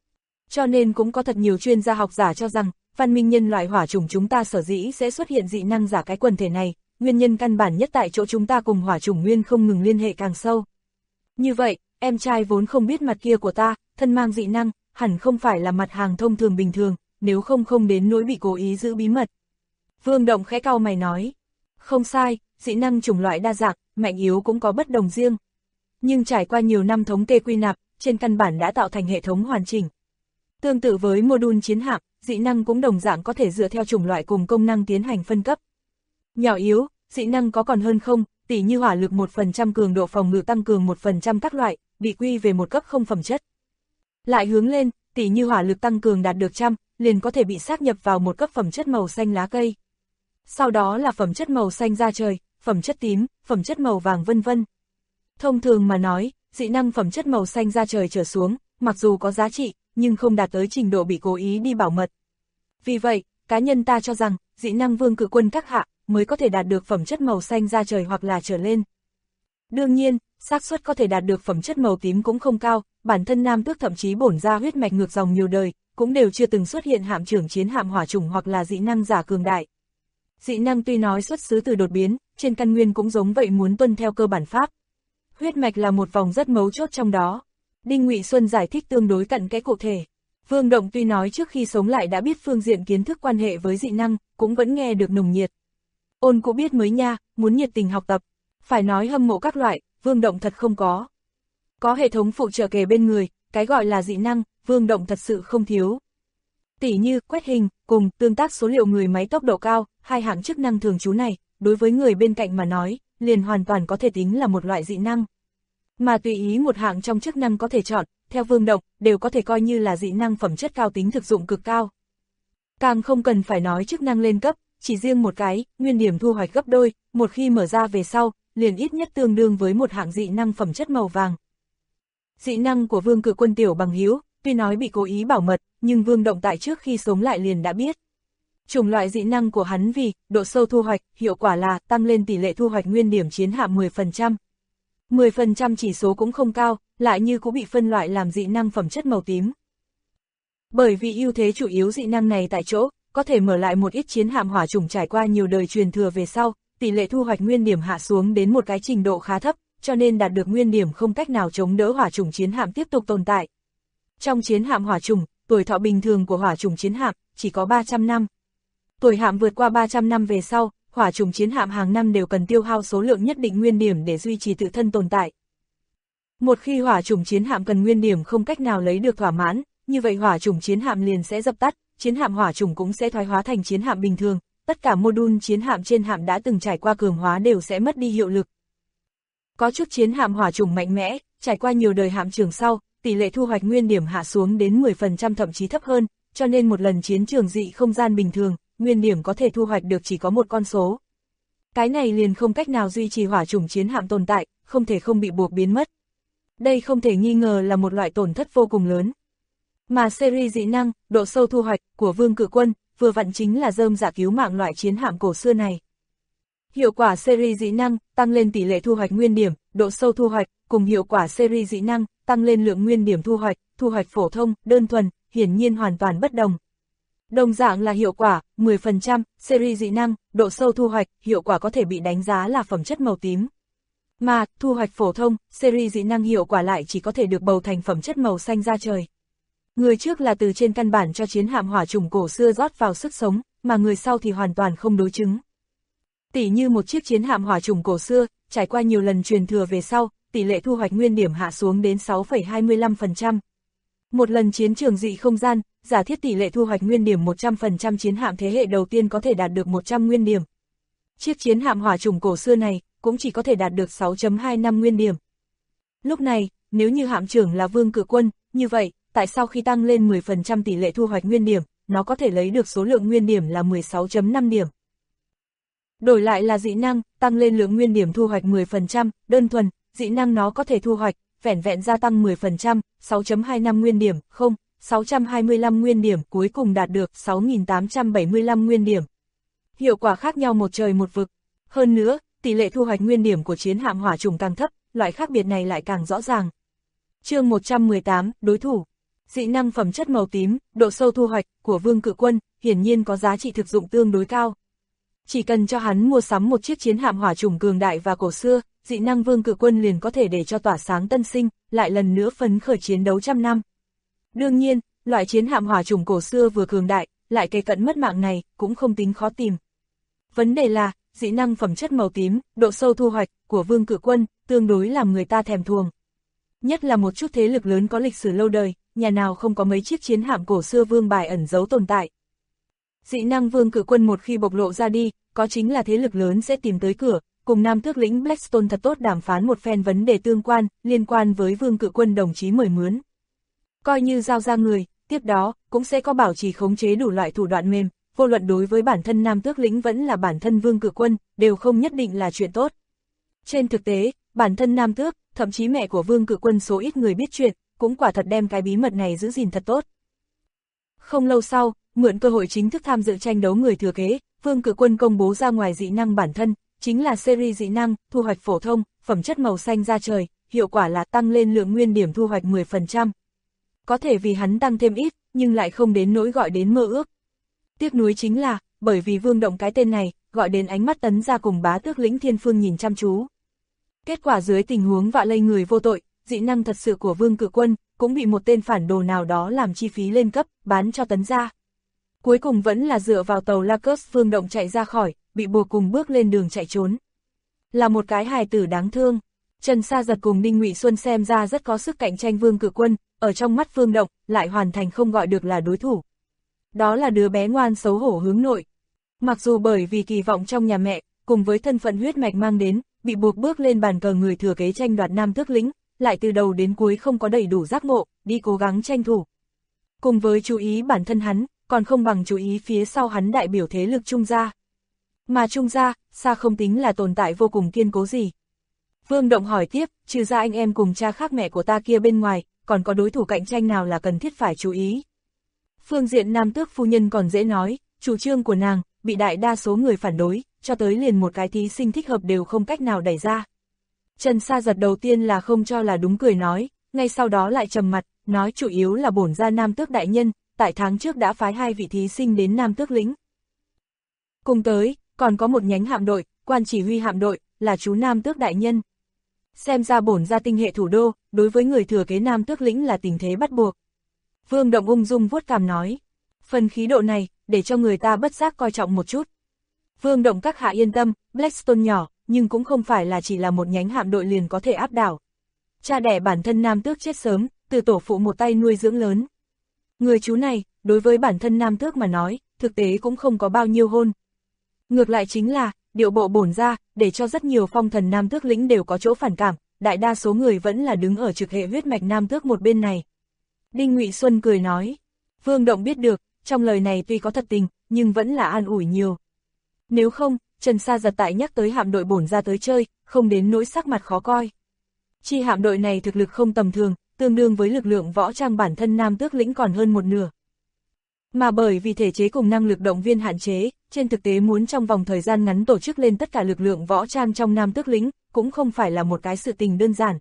Cho nên cũng có thật nhiều chuyên gia học giả cho rằng, văn minh nhân loại hỏa trùng chúng ta sở dĩ sẽ xuất hiện dị năng giả cái quần thể này, nguyên nhân căn bản nhất tại chỗ chúng ta cùng hỏa trùng nguyên không ngừng liên hệ càng sâu. Như vậy, em trai vốn không biết mặt kia của ta, thân mang dị năng, hẳn không phải là mặt hàng thông thường bình thường, nếu không đến nỗi bị cố ý giữ bí mật. Vương Động khẽ cau mày nói, không sai, dị năng chủng loại đa dạng, mạnh yếu cũng có bất đồng riêng. Nhưng trải qua nhiều năm thống kê quy nạp, trên căn bản đã tạo thành hệ thống hoàn chỉnh. Tương tự với mô-đun chiến hạm, dị năng cũng đồng dạng có thể dựa theo chủng loại cùng công năng tiến hành phân cấp. Nhỏ yếu, dị năng có còn hơn không, tỉ như hỏa lực 1% cường độ phòng ngự tăng cường 1% các loại, bị quy về một cấp không phẩm chất. Lại hướng lên, tỉ như hỏa lực tăng cường đạt được 100, liền có thể bị xác nhập vào một cấp phẩm chất màu xanh lá cây. Sau đó là phẩm chất màu xanh da trời, phẩm chất tím, phẩm chất màu vàng vân vân. Thông thường mà nói, dị năng phẩm chất màu xanh da trời trở xuống, mặc dù có giá trị, nhưng không đạt tới trình độ bị cố ý đi bảo mật. Vì vậy, cá nhân ta cho rằng, dị năng vương cự quân các hạ, mới có thể đạt được phẩm chất màu xanh da trời hoặc là trở lên. Đương nhiên, xác suất có thể đạt được phẩm chất màu tím cũng không cao, bản thân Nam Tước thậm chí bổn ra huyết mạch ngược dòng nhiều đời, cũng đều chưa từng xuất hiện hạm trưởng chiến hạm hỏa trùng hoặc là dị năng giả cường đại. Dị năng tuy nói xuất xứ từ đột biến, trên căn nguyên cũng giống vậy muốn tuân theo cơ bản pháp. Huyết mạch là một vòng rất mấu chốt trong đó. Đinh Ngụy Xuân giải thích tương đối cặn kẽ cụ thể. Vương Động tuy nói trước khi sống lại đã biết phương diện kiến thức quan hệ với dị năng, cũng vẫn nghe được nồng nhiệt. Ôn cũng biết mới nha, muốn nhiệt tình học tập. Phải nói hâm mộ các loại, Vương Động thật không có. Có hệ thống phụ trợ kề bên người, cái gọi là dị năng, Vương Động thật sự không thiếu. Tỉ như quét hình, cùng tương tác số liệu người máy tốc độ cao, hai hạng chức năng thường trú này, đối với người bên cạnh mà nói, liền hoàn toàn có thể tính là một loại dị năng. Mà tùy ý một hạng trong chức năng có thể chọn, theo Vương Động, đều có thể coi như là dị năng phẩm chất cao tính thực dụng cực cao. Càng không cần phải nói chức năng lên cấp, chỉ riêng một cái, nguyên điểm thu hoạch gấp đôi, một khi mở ra về sau, liền ít nhất tương đương với một hạng dị năng phẩm chất màu vàng. Dị năng của Vương Cự Quân tiểu bằng hữu, tuy nói bị cố ý bảo mật, nhưng Vương Động tại trước khi sống lại liền đã biết. Chủng loại dị năng của hắn vì độ sâu thu hoạch, hiệu quả là tăng lên tỷ lệ thu hoạch nguyên điểm chiến hạm 10%. 10% chỉ số cũng không cao, lại như cũng bị phân loại làm dị năng phẩm chất màu tím. Bởi vì ưu thế chủ yếu dị năng này tại chỗ, có thể mở lại một ít chiến hạm hỏa trùng trải qua nhiều đời truyền thừa về sau, tỷ lệ thu hoạch nguyên điểm hạ xuống đến một cái trình độ khá thấp, cho nên đạt được nguyên điểm không cách nào chống đỡ hỏa trùng chiến hạm tiếp tục tồn tại. Trong chiến hạm hỏa trùng, tuổi thọ bình thường của hỏa trùng chiến hạm chỉ có 300 năm. Tuổi hạm vượt qua 300 năm về sau, hỏa trùng chiến hạm hàng năm đều cần tiêu hao số lượng nhất định nguyên điểm để duy trì tự thân tồn tại. Một khi hỏa trùng chiến hạm cần nguyên điểm không cách nào lấy được thỏa mãn, như vậy hỏa trùng chiến hạm liền sẽ dập tắt, chiến hạm hỏa trùng cũng sẽ thoái hóa thành chiến hạm bình thường, tất cả mô-đun chiến hạm trên hạm đã từng trải qua cường hóa đều sẽ mất đi hiệu lực. Có chút chiến hạm hỏa trùng mạnh mẽ, trải qua nhiều đời hạm trưởng sau, tỷ lệ thu hoạch nguyên điểm hạ xuống đến 10% thậm chí thấp hơn, cho nên một lần chiến trường dị không gian bình thường, nguyên điểm có thể thu hoạch được chỉ có một con số. Cái này liền không cách nào duy trì hỏa chủng chiến hạm tồn tại, không thể không bị buộc biến mất. Đây không thể nghi ngờ là một loại tổn thất vô cùng lớn. Mà series dị năng, độ sâu thu hoạch của Vương Cự Quân, vừa vặn chính là rơm rạ cứu mạng loại chiến hạm cổ xưa này. Hiệu quả series dị năng, tăng lên tỷ lệ thu hoạch nguyên điểm, độ sâu thu hoạch, cùng hiệu quả series dị năng, tăng lên lượng nguyên điểm thu hoạch phổ thông, đơn thuần, hiển nhiên hoàn toàn bất đồng. Đồng dạng là hiệu quả, 10%, series dị năng, độ sâu thu hoạch, hiệu quả có thể bị đánh giá là phẩm chất màu tím. Mà, thu hoạch phổ thông, series dị năng hiệu quả lại chỉ có thể được bầu thành phẩm chất màu xanh da trời. Người trước là từ trên căn bản cho chiến hạm hỏa chủng cổ xưa rót vào sức sống, mà người sau thì hoàn toàn không đối chứng. Tỉ như một chiếc chiến hạm hỏa chủng cổ xưa, trải qua nhiều lần truyền thừa về sau, tỷ lệ thu hoạch nguyên điểm hạ xuống đến 6,25%. Một lần chiến trường dị không gian, giả thiết tỷ lệ thu hoạch nguyên điểm 100% chiến hạm thế hệ đầu tiên có thể đạt được 100 nguyên điểm. Chiếc chiến hạm hỏa chủng cổ xưa này, cũng chỉ có thể đạt được 6,25 nguyên điểm. Lúc này, nếu như hạm trưởng là Vương Cự Quân, như vậy, tại sao khi tăng lên 10% tỷ lệ thu hoạch nguyên điểm, nó có thể lấy được số lượng nguyên điểm là 16,5 điểm. Đổi lại là dị năng, tăng lên lượng nguyên điểm thu hoạch 10%, đơn thuần, dị năng nó có thể thu hoạch, vẻn vẹn gia tăng 10%, 6,25 nguyên điểm, 625 nguyên điểm, cuối cùng đạt được 6.875 nguyên điểm. Hiệu quả khác nhau một trời một vực. Hơn nữa, tỷ lệ thu hoạch nguyên điểm của chiến hạm hỏa chủng càng thấp, loại khác biệt này lại càng rõ ràng. Chương 118, đối thủ. Dị năng phẩm chất màu tím, độ sâu thu hoạch của Vương Cự Quân, hiển nhiên có giá trị thực dụng tương đối cao. Chỉ cần cho hắn mua sắm một chiếc chiến hạm hỏa chủng cường đại và cổ xưa, dị năng Vương Cự Quân liền có thể để cho tỏa sáng tân sinh, lại lần nữa phấn khởi chiến đấu trăm năm. Đương nhiên, loại chiến hạm hỏa chủng cổ xưa vừa cường đại, lại kề cận mất mạng này, cũng không tính khó tìm. Vấn đề là, dị năng phẩm chất màu tím, độ sâu thu hoạch của Vương Cự Quân, tương đối làm người ta thèm thuồng. Nhất là một chút thế lực lớn có lịch sử lâu đời, nhà nào không có mấy chiếc chiến hạm cổ xưa vương bài ẩn giấu tồn tại. Dị năng Vương Cự Quân một khi bộc lộ ra đi, có chính là thế lực lớn sẽ tìm tới cửa, cùng Nam Tước lĩnh Blackstone thật tốt đàm phán một phen vấn đề tương quan, liên quan với Vương Cự Quân đồng chí mời mướn. Coi như giao ra người, tiếp đó, cũng sẽ có bảo trì khống chế đủ loại thủ đoạn mềm, vô luận đối với bản thân Nam Tước lĩnh vẫn là bản thân Vương Cự Quân, đều không nhất định là chuyện tốt. Trên thực tế, bản thân Nam Tước, thậm chí mẹ của Vương Cự Quân số ít người biết chuyện, cũng quả thật đem cái bí mật này giữ gìn thật tốt. Không lâu sau, mượn cơ hội chính thức tham dự tranh đấu người thừa kế, Vương Cự Quân công bố ra ngoài dị năng bản thân, chính là series dị năng, thu hoạch phổ thông, phẩm chất màu xanh da trời, hiệu quả là tăng lên lượng nguyên điểm thu hoạch 10%. Có thể vì hắn tăng thêm ít, nhưng lại không đến nỗi gọi đến mơ ước. Tiếc nuối chính là, bởi vì Vương Động cái tên này, gọi đến ánh mắt Tấn Gia cùng Bá Tước lĩnh Thiên Phương nhìn chăm chú. Kết quả dưới tình huống vạ lây người vô tội, dị năng thật sự của Vương Cự Quân, cũng bị một tên phản đồ nào đó làm chi phí lên cấp, bán cho Tấn Gia. Cuối cùng vẫn là dựa vào tàu Lacus Vương Động chạy ra khỏi, bị buộc cùng bước lên đường chạy trốn. Là một cái hài tử đáng thương. Trần Sa Giật cùng Đinh Ngụy Xuân xem ra rất có sức cạnh tranh Vương Cự Quân, ở trong mắt Vương Động, lại hoàn thành không gọi được là đối thủ. Đó là đứa bé ngoan xấu hổ hướng nội. Mặc dù bởi vì kỳ vọng trong nhà mẹ, cùng với thân phận huyết mạch mang đến, bị buộc bước lên bàn cờ người thừa kế tranh đoạt Nam Tước lĩnh, lại từ đầu đến cuối không có đầy đủ giác ngộ, đi cố gắng tranh thủ. Cùng với chú ý bản thân hắn, còn không bằng chú ý phía sau hắn đại biểu thế lực Trung gia. Mà Trung gia, xa không tính là tồn tại vô cùng kiên cố gì. Vương Động hỏi tiếp, trừ ra anh em cùng cha khác mẹ của ta kia bên ngoài, còn có đối thủ cạnh tranh nào là cần thiết phải chú ý. Phương diện Nam Tước phu nhân còn dễ nói, chủ trương của nàng, bị đại đa số người phản đối, cho tới liền một cái thí sinh thích hợp đều không cách nào đẩy ra. Trần Sa Giật đầu tiên là không cho là đúng cười nói, ngay sau đó lại trầm mặt, nói chủ yếu là bổn gia Nam Tước đại nhân, tại tháng trước đã phái 2 vị thí sinh đến Nam Tước lĩnh. Cùng tới, còn có một nhánh hạm đội, quan chỉ huy hạm đội, là chú Nam Tước đại nhân. Xem ra bổn gia tinh hệ thủ đô, đối với người thừa kế Nam Tước lĩnh là tình thế bắt buộc. Vương Động ung dung vuốt cằm nói, phần khí độ này, để cho người ta bất giác coi trọng một chút. Vương Động các hạ yên tâm, Blackstone nhỏ, nhưng cũng không phải là chỉ là một nhánh hạm đội liền có thể áp đảo. Cha đẻ bản thân Nam Tước chết sớm, từ tổ phụ một tay nuôi dưỡng lớn. Người chú này, đối với bản thân Nam Tước mà nói, thực tế cũng không có bao nhiêu hôn. Ngược lại chính là, điệu bộ bổn ra, để cho rất nhiều phong thần Nam Tước lĩnh đều có chỗ phản cảm, đại đa số người vẫn là đứng ở trực hệ huyết mạch Nam Tước một bên này. Đinh Ngụy Xuân cười nói, Vương Động biết được, trong lời này tuy có thật tình, nhưng vẫn là an ủi nhiều. Nếu không, Trần Sa Giật tại nhắc tới hạm đội bổn ra tới chơi, không đến nỗi sắc mặt khó coi. Chi hạm đội này thực lực không tầm thường, tương đương với lực lượng võ trang bản thân Nam Tước lĩnh còn hơn một nửa. Mà bởi vì thể chế cùng năng lực động viên hạn chế, trên thực tế muốn trong vòng thời gian ngắn tổ chức lên tất cả lực lượng võ trang trong Nam Tước lĩnh, cũng không phải là một cái sự tình đơn giản.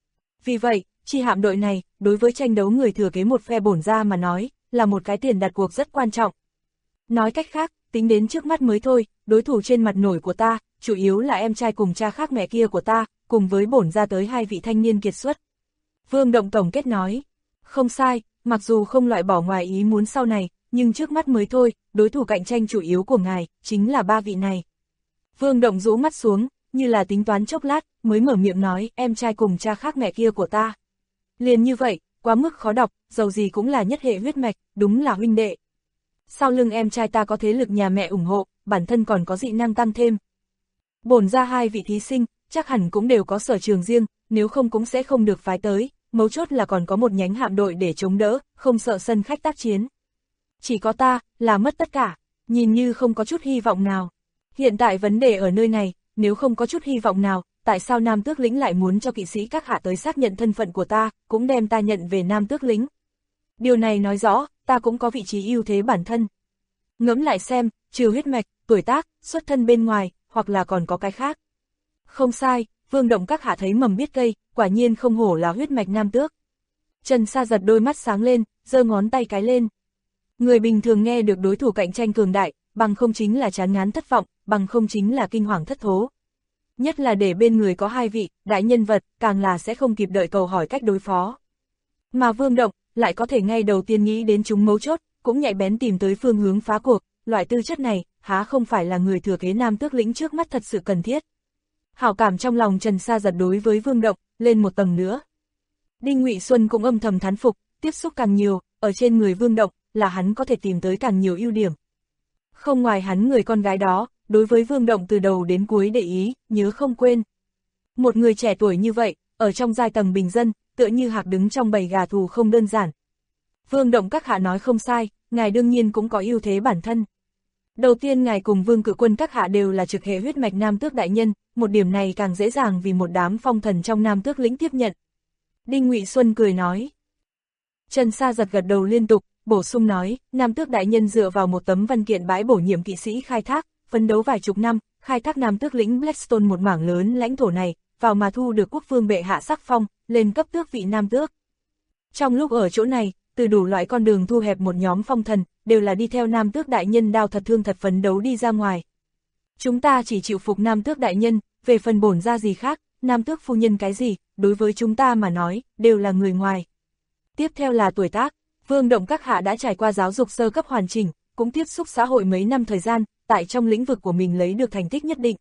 Vì vậy, chi hạm đội này, đối với tranh đấu người thừa kế một phe bổn ra mà nói, là một cái tiền đặt cuộc rất quan trọng. Nói cách khác, tính đến trước mắt mới thôi, đối thủ trên mặt nổi của ta, chủ yếu là em trai cùng cha khác mẹ kia của ta, cùng với bổn ra tới 2 vị thanh niên kiệt xuất. Vương Động tổng kết nói, không sai, mặc dù không loại bỏ ngoài ý muốn sau này, nhưng trước mắt mới thôi, đối thủ cạnh tranh chủ yếu của ngài, chính là 3 vị này. Vương Động rũ mắt xuống, như là tính toán chốc lát, mới mở miệng nói, em trai cùng cha khác mẹ kia của ta. Liền như vậy, quá mức khó đọc, dầu gì cũng là nhất hệ huyết mạch, đúng là huynh đệ. Sau lưng em trai ta có thế lực nhà mẹ ủng hộ, bản thân còn có dị năng tăng thêm. Bổn ra 2 vị thí sinh, chắc hẳn cũng đều có sở trường riêng, nếu không cũng sẽ không được phái tới, mấu chốt là còn có một nhánh hạm đội để chống đỡ, không sợ sân khách tác chiến. Chỉ có ta, là mất tất cả, nhìn như không có chút hy vọng nào. Hiện tại vấn đề ở nơi này, nếu không có chút hy vọng nào, tại sao Nam Tước lĩnh lại muốn cho kỵ sĩ các hạ tới xác nhận thân phận của ta, cũng đem ta nhận về Nam Tước lĩnh. Điều này nói rõ, ta cũng có vị trí ưu thế bản thân. Ngẫm lại xem, trừ huyết mạch, tuổi tác, xuất thân bên ngoài, hoặc là còn có cái khác. Không sai, Vương Động các hạ thấy mầm biết cây, quả nhiên không hổ là huyết mạch Nam Tước. Trần Sa Giật đôi mắt sáng lên, giơ ngón tay cái lên. Người bình thường nghe được đối thủ cạnh tranh cường đại, bằng không chính là chán ngán thất vọng, bằng không chính là kinh hoàng thất thố. Nhất là để bên người có 2 vị, đại nhân vật, càng là sẽ không kịp đợi cầu hỏi cách đối phó. Mà Vương Động, lại có thể ngay đầu tiên nghĩ đến chúng mấu chốt, cũng nhạy bén tìm tới phương hướng phá cuộc, loại tư chất này, há không phải là người thừa kế Nam Tước lĩnh trước mắt thật sự cần thiết. Hảo cảm trong lòng Trần Sa Giật đối với Vương Động, lên một tầng nữa. Đinh Ngụy Xuân cũng âm thầm thán phục, tiếp xúc càng nhiều, ở trên người Vương Động, là hắn có thể tìm tới càng nhiều ưu điểm. Không ngoài hắn người con gái đó, đối với Vương Động từ đầu đến cuối để ý, nhớ không quên. Một người trẻ tuổi như vậy, ở trong giai tầng bình dân, tựa như hạc đứng trong bầy gà thù không đơn giản. Vương Động các hạ nói không sai, ngài đương nhiên cũng có ưu thế bản thân. Đầu tiên ngài cùng Vương Cự Quân các hạ đều là trực hệ huyết mạch Nam Tước đại nhân, một điểm này càng dễ dàng vì một đám phong thần trong Nam Tước lĩnh tiếp nhận. Đinh Ngụy Xuân cười nói. Trần Sa Giật gật đầu liên tục, bổ sung nói, Nam Tước đại nhân dựa vào một tấm văn kiện bãi bổ nhiệm kỵ sĩ khai thác, phấn đấu vài chục năm, khai thác Nam Tước lĩnh Blackstone một mảng lớn lãnh thổ này, vào mà thu được quốc vương bệ hạ sắc phong, lên cấp tước vị Nam Tước. Trong lúc ở chỗ này, từ đủ loại con đường thu hẹp một nhóm phong thần, đều là đi theo Nam Tước đại nhân đao thật thương thật phấn đấu đi ra ngoài. Chúng ta chỉ chịu phục Nam Tước đại nhân, về phần bổn ra gì khác, Nam Tước phu nhân cái gì, đối với chúng ta mà nói, đều là người ngoài. Tiếp theo là tuổi tác, Vương Động các hạ đã trải qua giáo dục sơ cấp hoàn chỉnh, cũng tiếp xúc xã hội mấy năm thời gian, tại trong lĩnh vực của mình lấy được thành tích nhất định.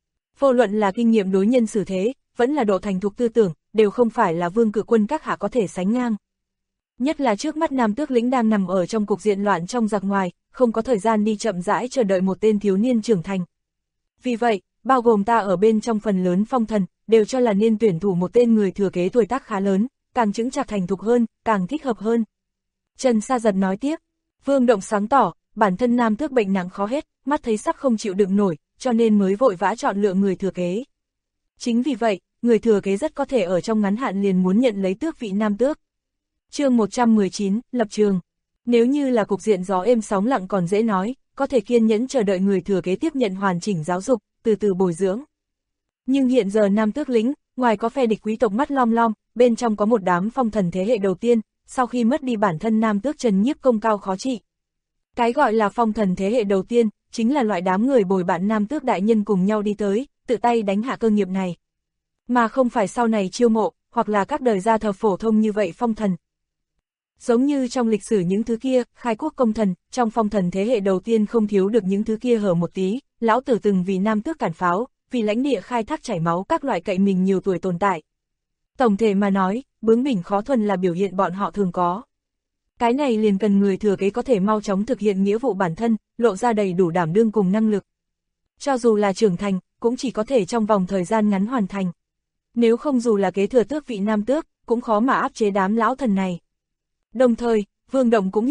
Vô luận là kinh nghiệm đối nhân xử thế, vẫn là độ thành thục tư tưởng, đều không phải là Vương Cự Quân các hạ có thể sánh ngang. Nhất là trước mắt Nam Tước lĩnh đang nằm ở trong cục diện loạn trong giặc ngoài, không có thời gian đi chậm rãi chờ đợi một tên thiếu niên trưởng thành. Vì vậy, bao gồm ta ở bên trong phần lớn phong thần, đều cho là nên tuyển thủ một tên người thừa kế tuổi tác khá lớn, càng chững chạc thành thục hơn, càng thích hợp hơn. Trần Sa Giật nói tiếp, Vương Động sáng tỏ, bản thân Nam Tước bệnh nặng khó hết, mắt thấy sắp không chịu đựng nổi, cho nên mới vội vã chọn lựa người thừa kế. Chính vì vậy, người thừa kế rất có thể ở trong ngắn hạn liền muốn nhận lấy tước vị Nam Tước. Chương 119, lập trường. Nếu như là cục diện gió êm sóng lặng còn dễ nói, có thể kiên nhẫn chờ đợi người thừa kế tiếp nhận hoàn chỉnh giáo dục, từ từ bồi dưỡng. Nhưng hiện giờ Nam Tước lĩnh, ngoài có phe địch quý tộc mắt lom lom, bên trong có một đám phong thần thế hệ đầu tiên, sau khi mất đi bản thân Nam Tước Trần Nhiếp công cao khó trị. Cái gọi là phong thần thế hệ đầu tiên, chính là loại đám người bồi bạn Nam Tước đại nhân cùng nhau đi tới, tự tay đánh hạ cơ nghiệp này. Mà không phải sau này chiêu mộ, hoặc là các đời gia thờ phổ thông như vậy phong thần. Giống như trong lịch sử những thứ kia, khai quốc công thần, trong phong thần thế hệ đầu tiên không thiếu được những thứ kia hở một tí, lão tử từng vì Nam Tước cản pháo, vì lãnh địa khai thác chảy máu các loại cậy mình nhiều tuổi tồn tại. Tổng thể mà nói, bướng bỉnh khó thuần là biểu hiện bọn họ thường có. Cái này liền cần người thừa kế có thể mau chóng thực hiện nghĩa vụ bản thân, lộ ra đầy đủ đảm đương cùng năng lực. Cho dù là trưởng thành, cũng chỉ có thể trong vòng thời gian ngắn hoàn thành. Nếu không dù là kế thừa tước vị Nam Tước, cũng khó mà áp chế đám lão thần này. Đồng thời, Vương Động cũng hiểu được,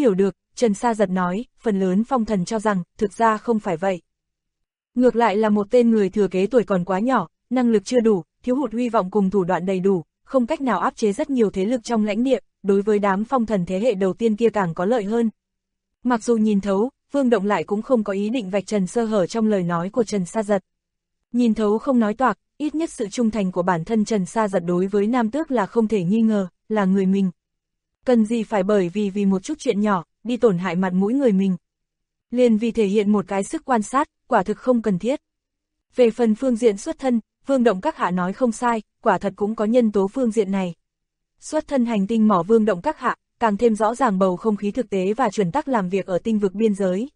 Trần Sa Giật nói, phần lớn phong thần cho rằng, thực ra không phải vậy. Ngược lại là một tên người thừa kế tuổi còn quá nhỏ, năng lực chưa đủ, thiếu hụt hy vọng cùng thủ đoạn đầy đủ, không cách nào áp chế rất nhiều thế lực trong lãnh địa, đối với đám phong thần thế hệ đầu tiên kia càng có lợi hơn. Mặc dù nhìn thấu, Vương Động lại cũng không có ý định vạch trần sơ hở trong lời nói của Trần Sa Giật. Nhìn thấu không nói toạc, ít nhất sự trung thành của bản thân Trần Sa Giật đối với Nam Tước là không thể nghi ngờ, là người mình. Cần gì phải bởi vì một chút chuyện nhỏ, đi tổn hại mặt mũi người mình. Liền vì thể hiện một cái sức quan sát, quả thực không cần thiết. Về phần phương diện xuất thân, Vương Động các hạ nói không sai, quả thật cũng có nhân tố phương diện này. Xuất thân hành tinh mỏ Vương Động các hạ, càng thêm rõ ràng bầu không khí thực tế và chuẩn tắc làm việc ở tinh vực biên giới.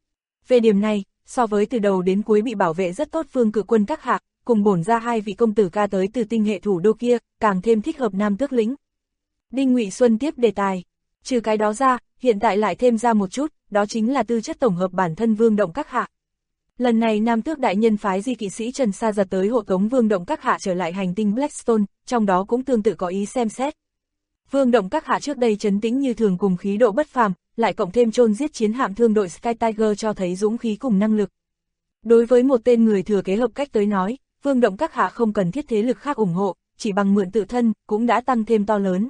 Về điểm này, so với từ đầu đến cuối bị bảo vệ rất tốt Vương Cự Quân các hạ, cùng bổn ra hai vị công tử ca tới từ tinh hệ thủ đô kia, càng thêm thích hợp Nam Tước lĩnh. Đinh Ngụy Xuân tiếp đề tài. Trừ cái đó ra, hiện tại lại thêm ra một chút, đó chính là tư chất tổng hợp bản thân Vương Động các hạ. Lần này Nam Tước đại nhân phái di kỵ sĩ Trần Sa Giật tới hộ tống Vương Động các hạ trở lại hành tinh Blackstone, trong đó cũng tương tự có ý xem xét. Vương Động các hạ trước đây trấn tĩnh như thường cùng khí độ bất phàm, lại cộng thêm chôn giết chiến hạm thương đội Sky Tiger cho thấy dũng khí cùng năng lực. Đối với một tên người thừa kế hợp cách tới nói, Vương Động các hạ không cần thiết thế lực khác ủng hộ, chỉ bằng mượn tự thân, cũng đã tăng thêm to lớn.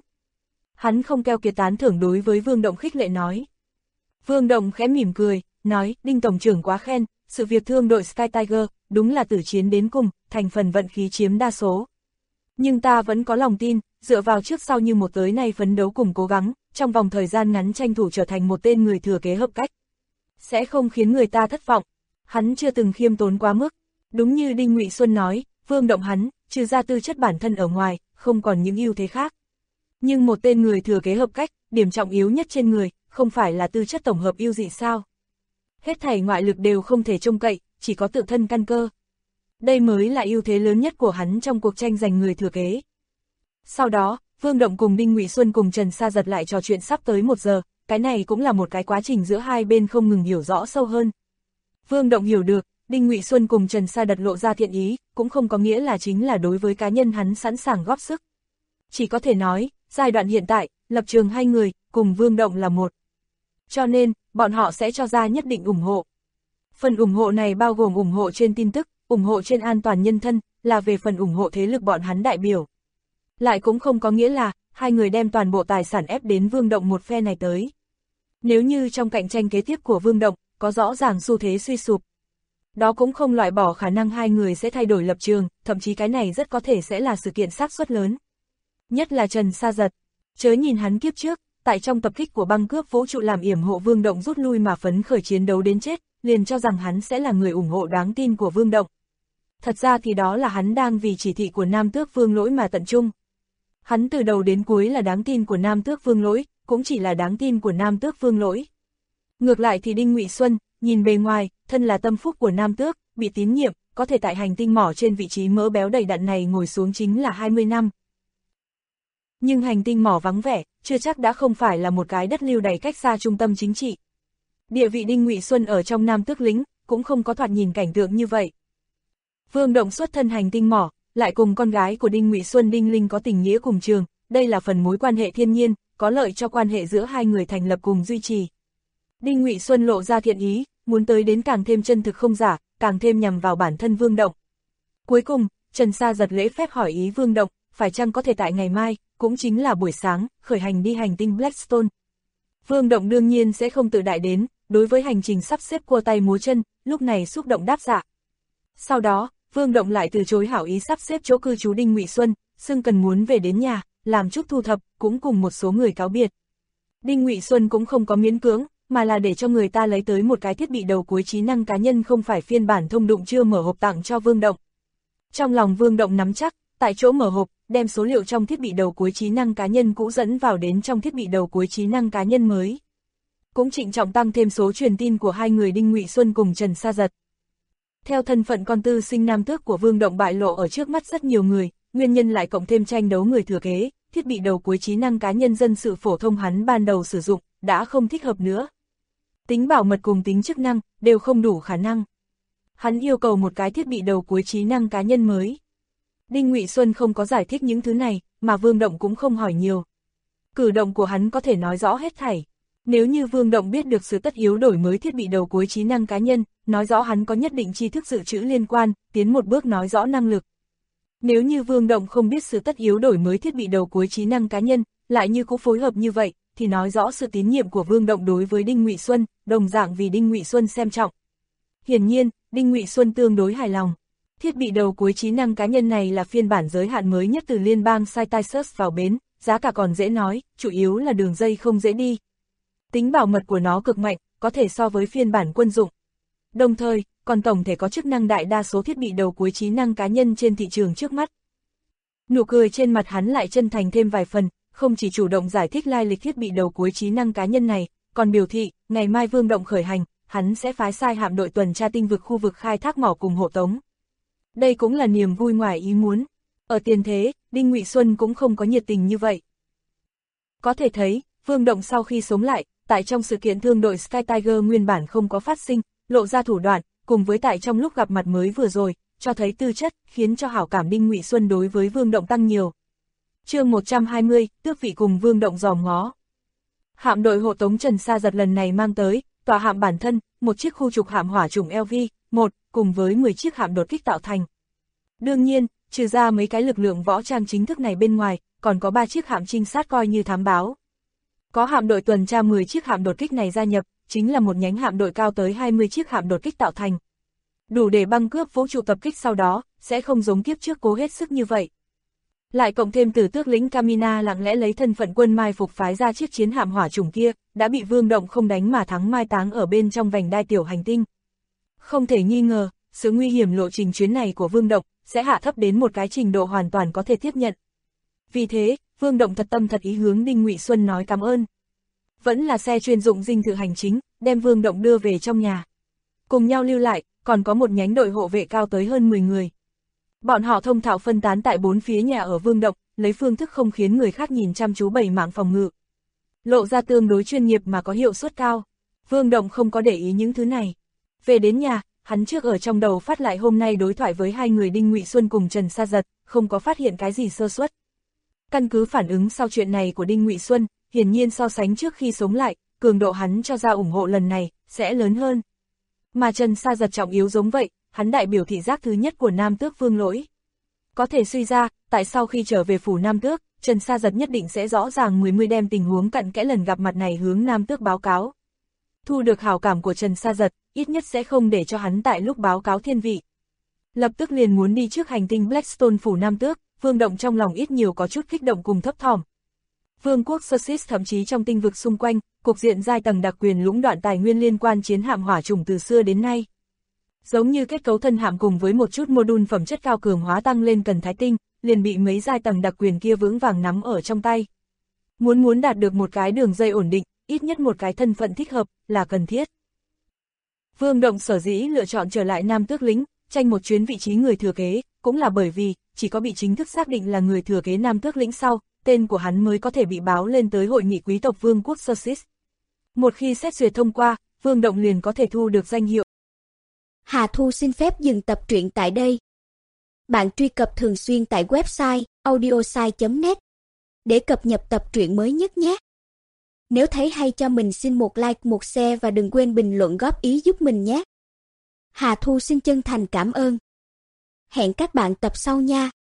Hắn không keo kiệt tán thưởng đối với Vương Động khích lệ nói. Vương Động khẽ mỉm cười, nói, Đinh Tổng trưởng quá khen, sự việc thương đội Sky Tiger, đúng là tử chiến đến cùng, thành phần vận khí chiếm đa số. Nhưng ta vẫn có lòng tin, dựa vào trước sau như một tới nay phấn đấu cùng cố gắng, trong vòng thời gian ngắn tranh thủ trở thành một tên người thừa kế hợp cách. Sẽ không khiến người ta thất vọng. Hắn chưa từng khiêm tốn quá mức. Đúng như Đinh Ngụy Xuân nói, Vương Động hắn, trừ ra tư chất bản thân ở ngoài, không còn những ưu thế khác. Nhưng một tên người thừa kế hợp cách, điểm trọng yếu nhất trên người, không phải là tư chất tổng hợp ưu dị sao? Hết thảy ngoại lực đều không thể trông cậy, chỉ có tự thân căn cơ. Đây mới là ưu thế lớn nhất của hắn trong cuộc tranh giành người thừa kế. Sau đó, Vương Động cùng Đinh Ngụy Xuân cùng Trần Sa Giật lại trò chuyện sắp tới 1 giờ, cái này cũng là một cái quá trình giữa hai bên không ngừng hiểu rõ sâu hơn. Vương Động hiểu được, Đinh Ngụy Xuân cùng Trần Sa Giật lộ ra thiện ý, cũng không có nghĩa là chính là đối với cá nhân hắn sẵn sàng góp sức. Chỉ có thể nói, giai đoạn hiện tại, lập trường hai người, cùng Vương Động là một. Cho nên, bọn họ sẽ cho ra nhất định ủng hộ. Phần ủng hộ này bao gồm ủng hộ trên tin tức, ủng hộ trên an toàn nhân thân, là về phần ủng hộ thế lực bọn hắn đại biểu. Lại cũng không có nghĩa là, hai người đem toàn bộ tài sản ép đến Vương Động một phe này tới. Nếu như trong cạnh tranh kế tiếp của Vương Động, có rõ ràng xu thế suy sụp. Đó cũng không loại bỏ khả năng hai người sẽ thay đổi lập trường, thậm chí cái này rất có thể sẽ là sự kiện xác suất lớn. Nhất là Trần Sa Giật, chớ nhìn hắn kiếp trước, tại trong tập kích của băng cướp vũ trụ làm yểm hộ Vương Động rút lui mà phấn khởi chiến đấu đến chết, liền cho rằng hắn sẽ là người ủng hộ đáng tin của Vương Động. Thật ra thì đó là hắn đang vì chỉ thị của Nam Tước Vương Lỗi mà tận trung. Hắn từ đầu đến cuối là đáng tin của Nam Tước Vương Lỗi, cũng chỉ là đáng tin của Nam Tước Vương Lỗi. Ngược lại thì Đinh Ngụy Xuân, nhìn bề ngoài, thân là tâm phúc của Nam Tước, bị tín nhiệm, có thể tại hành tinh mỏ trên vị trí mỡ béo đầy đặn này ngồi xuống chính là 20 năm. Nhưng hành tinh mỏ vắng vẻ, chưa chắc đã không phải là một cái đất lưu đầy cách xa trung tâm chính trị. Địa vị Đinh Ngụy Xuân ở trong Nam Tước lĩnh, cũng không có thoạt nhìn cảnh tượng như vậy. Vương Động xuất thân hành tinh mỏ, lại cùng con gái của Đinh Ngụy Xuân Đinh Linh có tình nghĩa cùng trường, đây là phần mối quan hệ thiên nhiên, có lợi cho quan hệ giữa hai người thành lập cùng duy trì. Đinh Ngụy Xuân lộ ra thiện ý, muốn tới đến càng thêm chân thực không giả, càng thêm nhằm vào bản thân Vương Động. Cuối cùng, Trần Sa Giật lễ phép hỏi ý Vương Động, phải chăng có thể tại ngày mai, cũng chính là buổi sáng, khởi hành đi hành tinh Blackstone. Vương Động đương nhiên sẽ không tự đại đến, đối với hành trình sắp xếp cua tay múa chân, lúc này xúc động đáp dạ. Sau đó, Vương Động lại từ chối hảo ý sắp xếp chỗ cư trú Đinh Ngụy Xuân, xưng cần muốn về đến nhà, làm chút thu thập, cũng cùng một số người cáo biệt. Đinh Ngụy Xuân cũng không có miễn cưỡng, mà là để cho người ta lấy tới một cái thiết bị đầu cuối trí năng cá nhân không phải phiên bản thông dụng chưa mở hộp tặng cho Vương Động. Trong lòng Vương Động nắm chắc, tại chỗ mở hộp, đem số liệu trong thiết bị đầu cuối trí năng cá nhân cũ dẫn vào đến trong thiết bị đầu cuối trí năng cá nhân mới. Cũng trịnh trọng tăng thêm số truyền tin của hai người Đinh Ngụy Xuân cùng Trần Sa Giật. Theo thân phận con tư sinh Nam Tước của Vương Động bại lộ ở trước mắt rất nhiều người, nguyên nhân lại cộng thêm tranh đấu người thừa kế, thiết bị đầu cuối trí năng cá nhân dân sự phổ thông hắn ban đầu sử dụng, đã không thích hợp nữa. Tính bảo mật cùng tính chức năng, đều không đủ khả năng. Hắn yêu cầu một cái thiết bị đầu cuối trí năng cá nhân mới. Đinh Ngụy Xuân không có giải thích những thứ này, mà Vương Động cũng không hỏi nhiều. Cử động của hắn có thể nói rõ hết thảy. Nếu như Vương Động biết được sự tất yếu đổi mới thiết bị đầu cuối trí năng cá nhân, nói rõ hắn có nhất định tri thức dự trữ liên quan, tiến một bước nói rõ năng lực. Nếu như Vương Động không biết sự tất yếu đổi mới thiết bị đầu cuối trí năng cá nhân, lại như cũng phối hợp như vậy, thì nói rõ sự tín nhiệm của Vương Động đối với Đinh Ngụy Xuân, đồng dạng vì Đinh Ngụy Xuân xem trọng. Hiển nhiên, Đinh Ngụy Xuân tương đối hài lòng. Thiết bị đầu cuối trí năng cá nhân này là phiên bản giới hạn mới nhất từ liên bang Cytisus vào bến, giá cả còn dễ nói, chủ yếu là đường dây không dễ đi. Tính bảo mật của nó cực mạnh, có thể so với phiên bản quân dụng. Đồng thời, còn tổng thể có chức năng đại đa số thiết bị đầu cuối trí năng cá nhân trên thị trường trước mắt. Nụ cười trên mặt hắn lại chân thành thêm vài phần, không chỉ chủ động giải thích lai lịch thiết bị đầu cuối trí năng cá nhân này, còn biểu thị, ngày mai Vương Động khởi hành, hắn sẽ phái sai hạm đội tuần tra tinh vực khu vực khai thác mỏ cùng hộ tống. Đây cũng là niềm vui ngoài ý muốn. Ở tiền thế, Đinh Ngụy Xuân cũng không có nhiệt tình như vậy. Có thể thấy, Vương Động sau khi sống lại, tại trong sự kiện thương đội Sky Tiger nguyên bản không có phát sinh, lộ ra thủ đoạn, cùng với tại trong lúc gặp mặt mới vừa rồi, cho thấy tư chất, khiến cho hảo cảm Đinh Ngụy Xuân đối với Vương Động tăng nhiều. Chương 120, tước vị cùng Vương Động dòm ngó. Hạm đội hộ tống Trần Sa Giật lần này mang tới, tòa hạm bản thân, một chiếc khu trục hạm hỏa chủng LV-1, cùng với 10 chiếc hạm đột kích tạo thành. Đương nhiên, trừ ra mấy cái lực lượng võ trang chính thức này bên ngoài, còn có 3 chiếc hạm trinh sát coi như thám báo. Có hạm đội tuần tra 10 chiếc hạm đột kích này gia nhập, chính là một nhánh hạm đội cao tới 20 chiếc hạm đột kích tạo thành. Đủ để băng cướp vũ trụ tập kích sau đó, sẽ không giống kiếp trước cố hết sức như vậy. Lại cộng thêm Tử Tước lính Camina lặng lẽ lấy thân phận quân mai phục phái ra chiếc chiến hạm hỏa chủng kia, đã bị Vương Động không đánh mà thắng mai táng ở bên trong vành đai tiểu hành tinh. Không thể nghi ngờ, sự nguy hiểm lộ trình chuyến này của Vương Động sẽ hạ thấp đến một cái trình độ hoàn toàn có thể tiếp nhận. Vì thế, Vương Động thật tâm thật ý hướng Đinh Ngụy Xuân nói cảm ơn. Vẫn là xe chuyên dụng dinh thự hành chính, đem Vương Động đưa về trong nhà. Cùng nhau lưu lại, còn có một nhánh đội hộ vệ cao tới hơn 10 người. Bọn họ thông thạo phân tán tại 4 phía nhà ở Vương Động, lấy phương thức không khiến người khác nhìn chăm chú bày mảng phòng ngự. Lộ ra tương đối chuyên nghiệp mà có hiệu suất cao. Vương Động không có để ý những thứ này. Về đến nhà, hắn trước ở trong đầu phát lại hôm nay đối thoại với hai người Đinh Ngụy Xuân cùng Trần Sa Giật, không có phát hiện cái gì sơ suất. Căn cứ phản ứng sau chuyện này của Đinh Ngụy Xuân, hiển nhiên so sánh trước khi sống lại, cường độ hắn cho ra ủng hộ lần này sẽ lớn hơn. Mà Trần Sa Giật trọng yếu giống vậy, hắn đại biểu thị giác thứ nhất của Nam Tước Vương Lỗi. Có thể suy ra, tại sau khi trở về phủ Nam Tước, Trần Sa Giật nhất định sẽ rõ ràng 10 đem tình huống cặn kẽ lần gặp mặt này hướng Nam Tước báo cáo. Thu được hảo cảm của Trần Sa Giật, ít nhất sẽ không để cho hắn tại lúc báo cáo thiên vị. Lập tức liền muốn đi trước hành tinh Blackstone phủ Nam Tước, Vương Động trong lòng ít nhiều có chút kích động cùng thấp thỏm. Vương quốc Sussex thậm chí trong tinh vực xung quanh, cục diện giai tầng đặc quyền lũng đoạn tài nguyên liên quan chiến hạm hỏa chủng từ xưa đến nay. Giống như kết cấu thân hạm cùng với một chút module phẩm chất cao cường hóa tăng lên cần thái tinh, liền bị mấy giai tầng đặc quyền kia vững vàng nắm ở trong tay. Muốn đạt được một cái đường dây ổn định, ít nhất một cái thân phận thích hợp, là cần thiết. Vương Động sở dĩ lựa chọn trở lại Nam Tước lính, tranh một chuyến vị trí người thừa kế, cũng là bởi vì, chỉ có bị chính thức xác định là người thừa kế Nam Tước lĩnh sau, tên của hắn mới có thể bị báo lên tới hội nghị quý tộc Vương quốc Sussex. Một khi xét duyệt thông qua, Vương Động liền có thể thu được danh hiệu. Hà Thu xin phép dừng tập truyện tại đây. Bạn truy cập thường xuyên tại website audiosai.net để cập nhật tập truyện mới nhất nhé. Nếu thấy hay cho mình xin một like, một share và đừng quên bình luận góp ý giúp mình nhé. Hà Thu xin chân thành cảm ơn. Hẹn các bạn tập sau nha.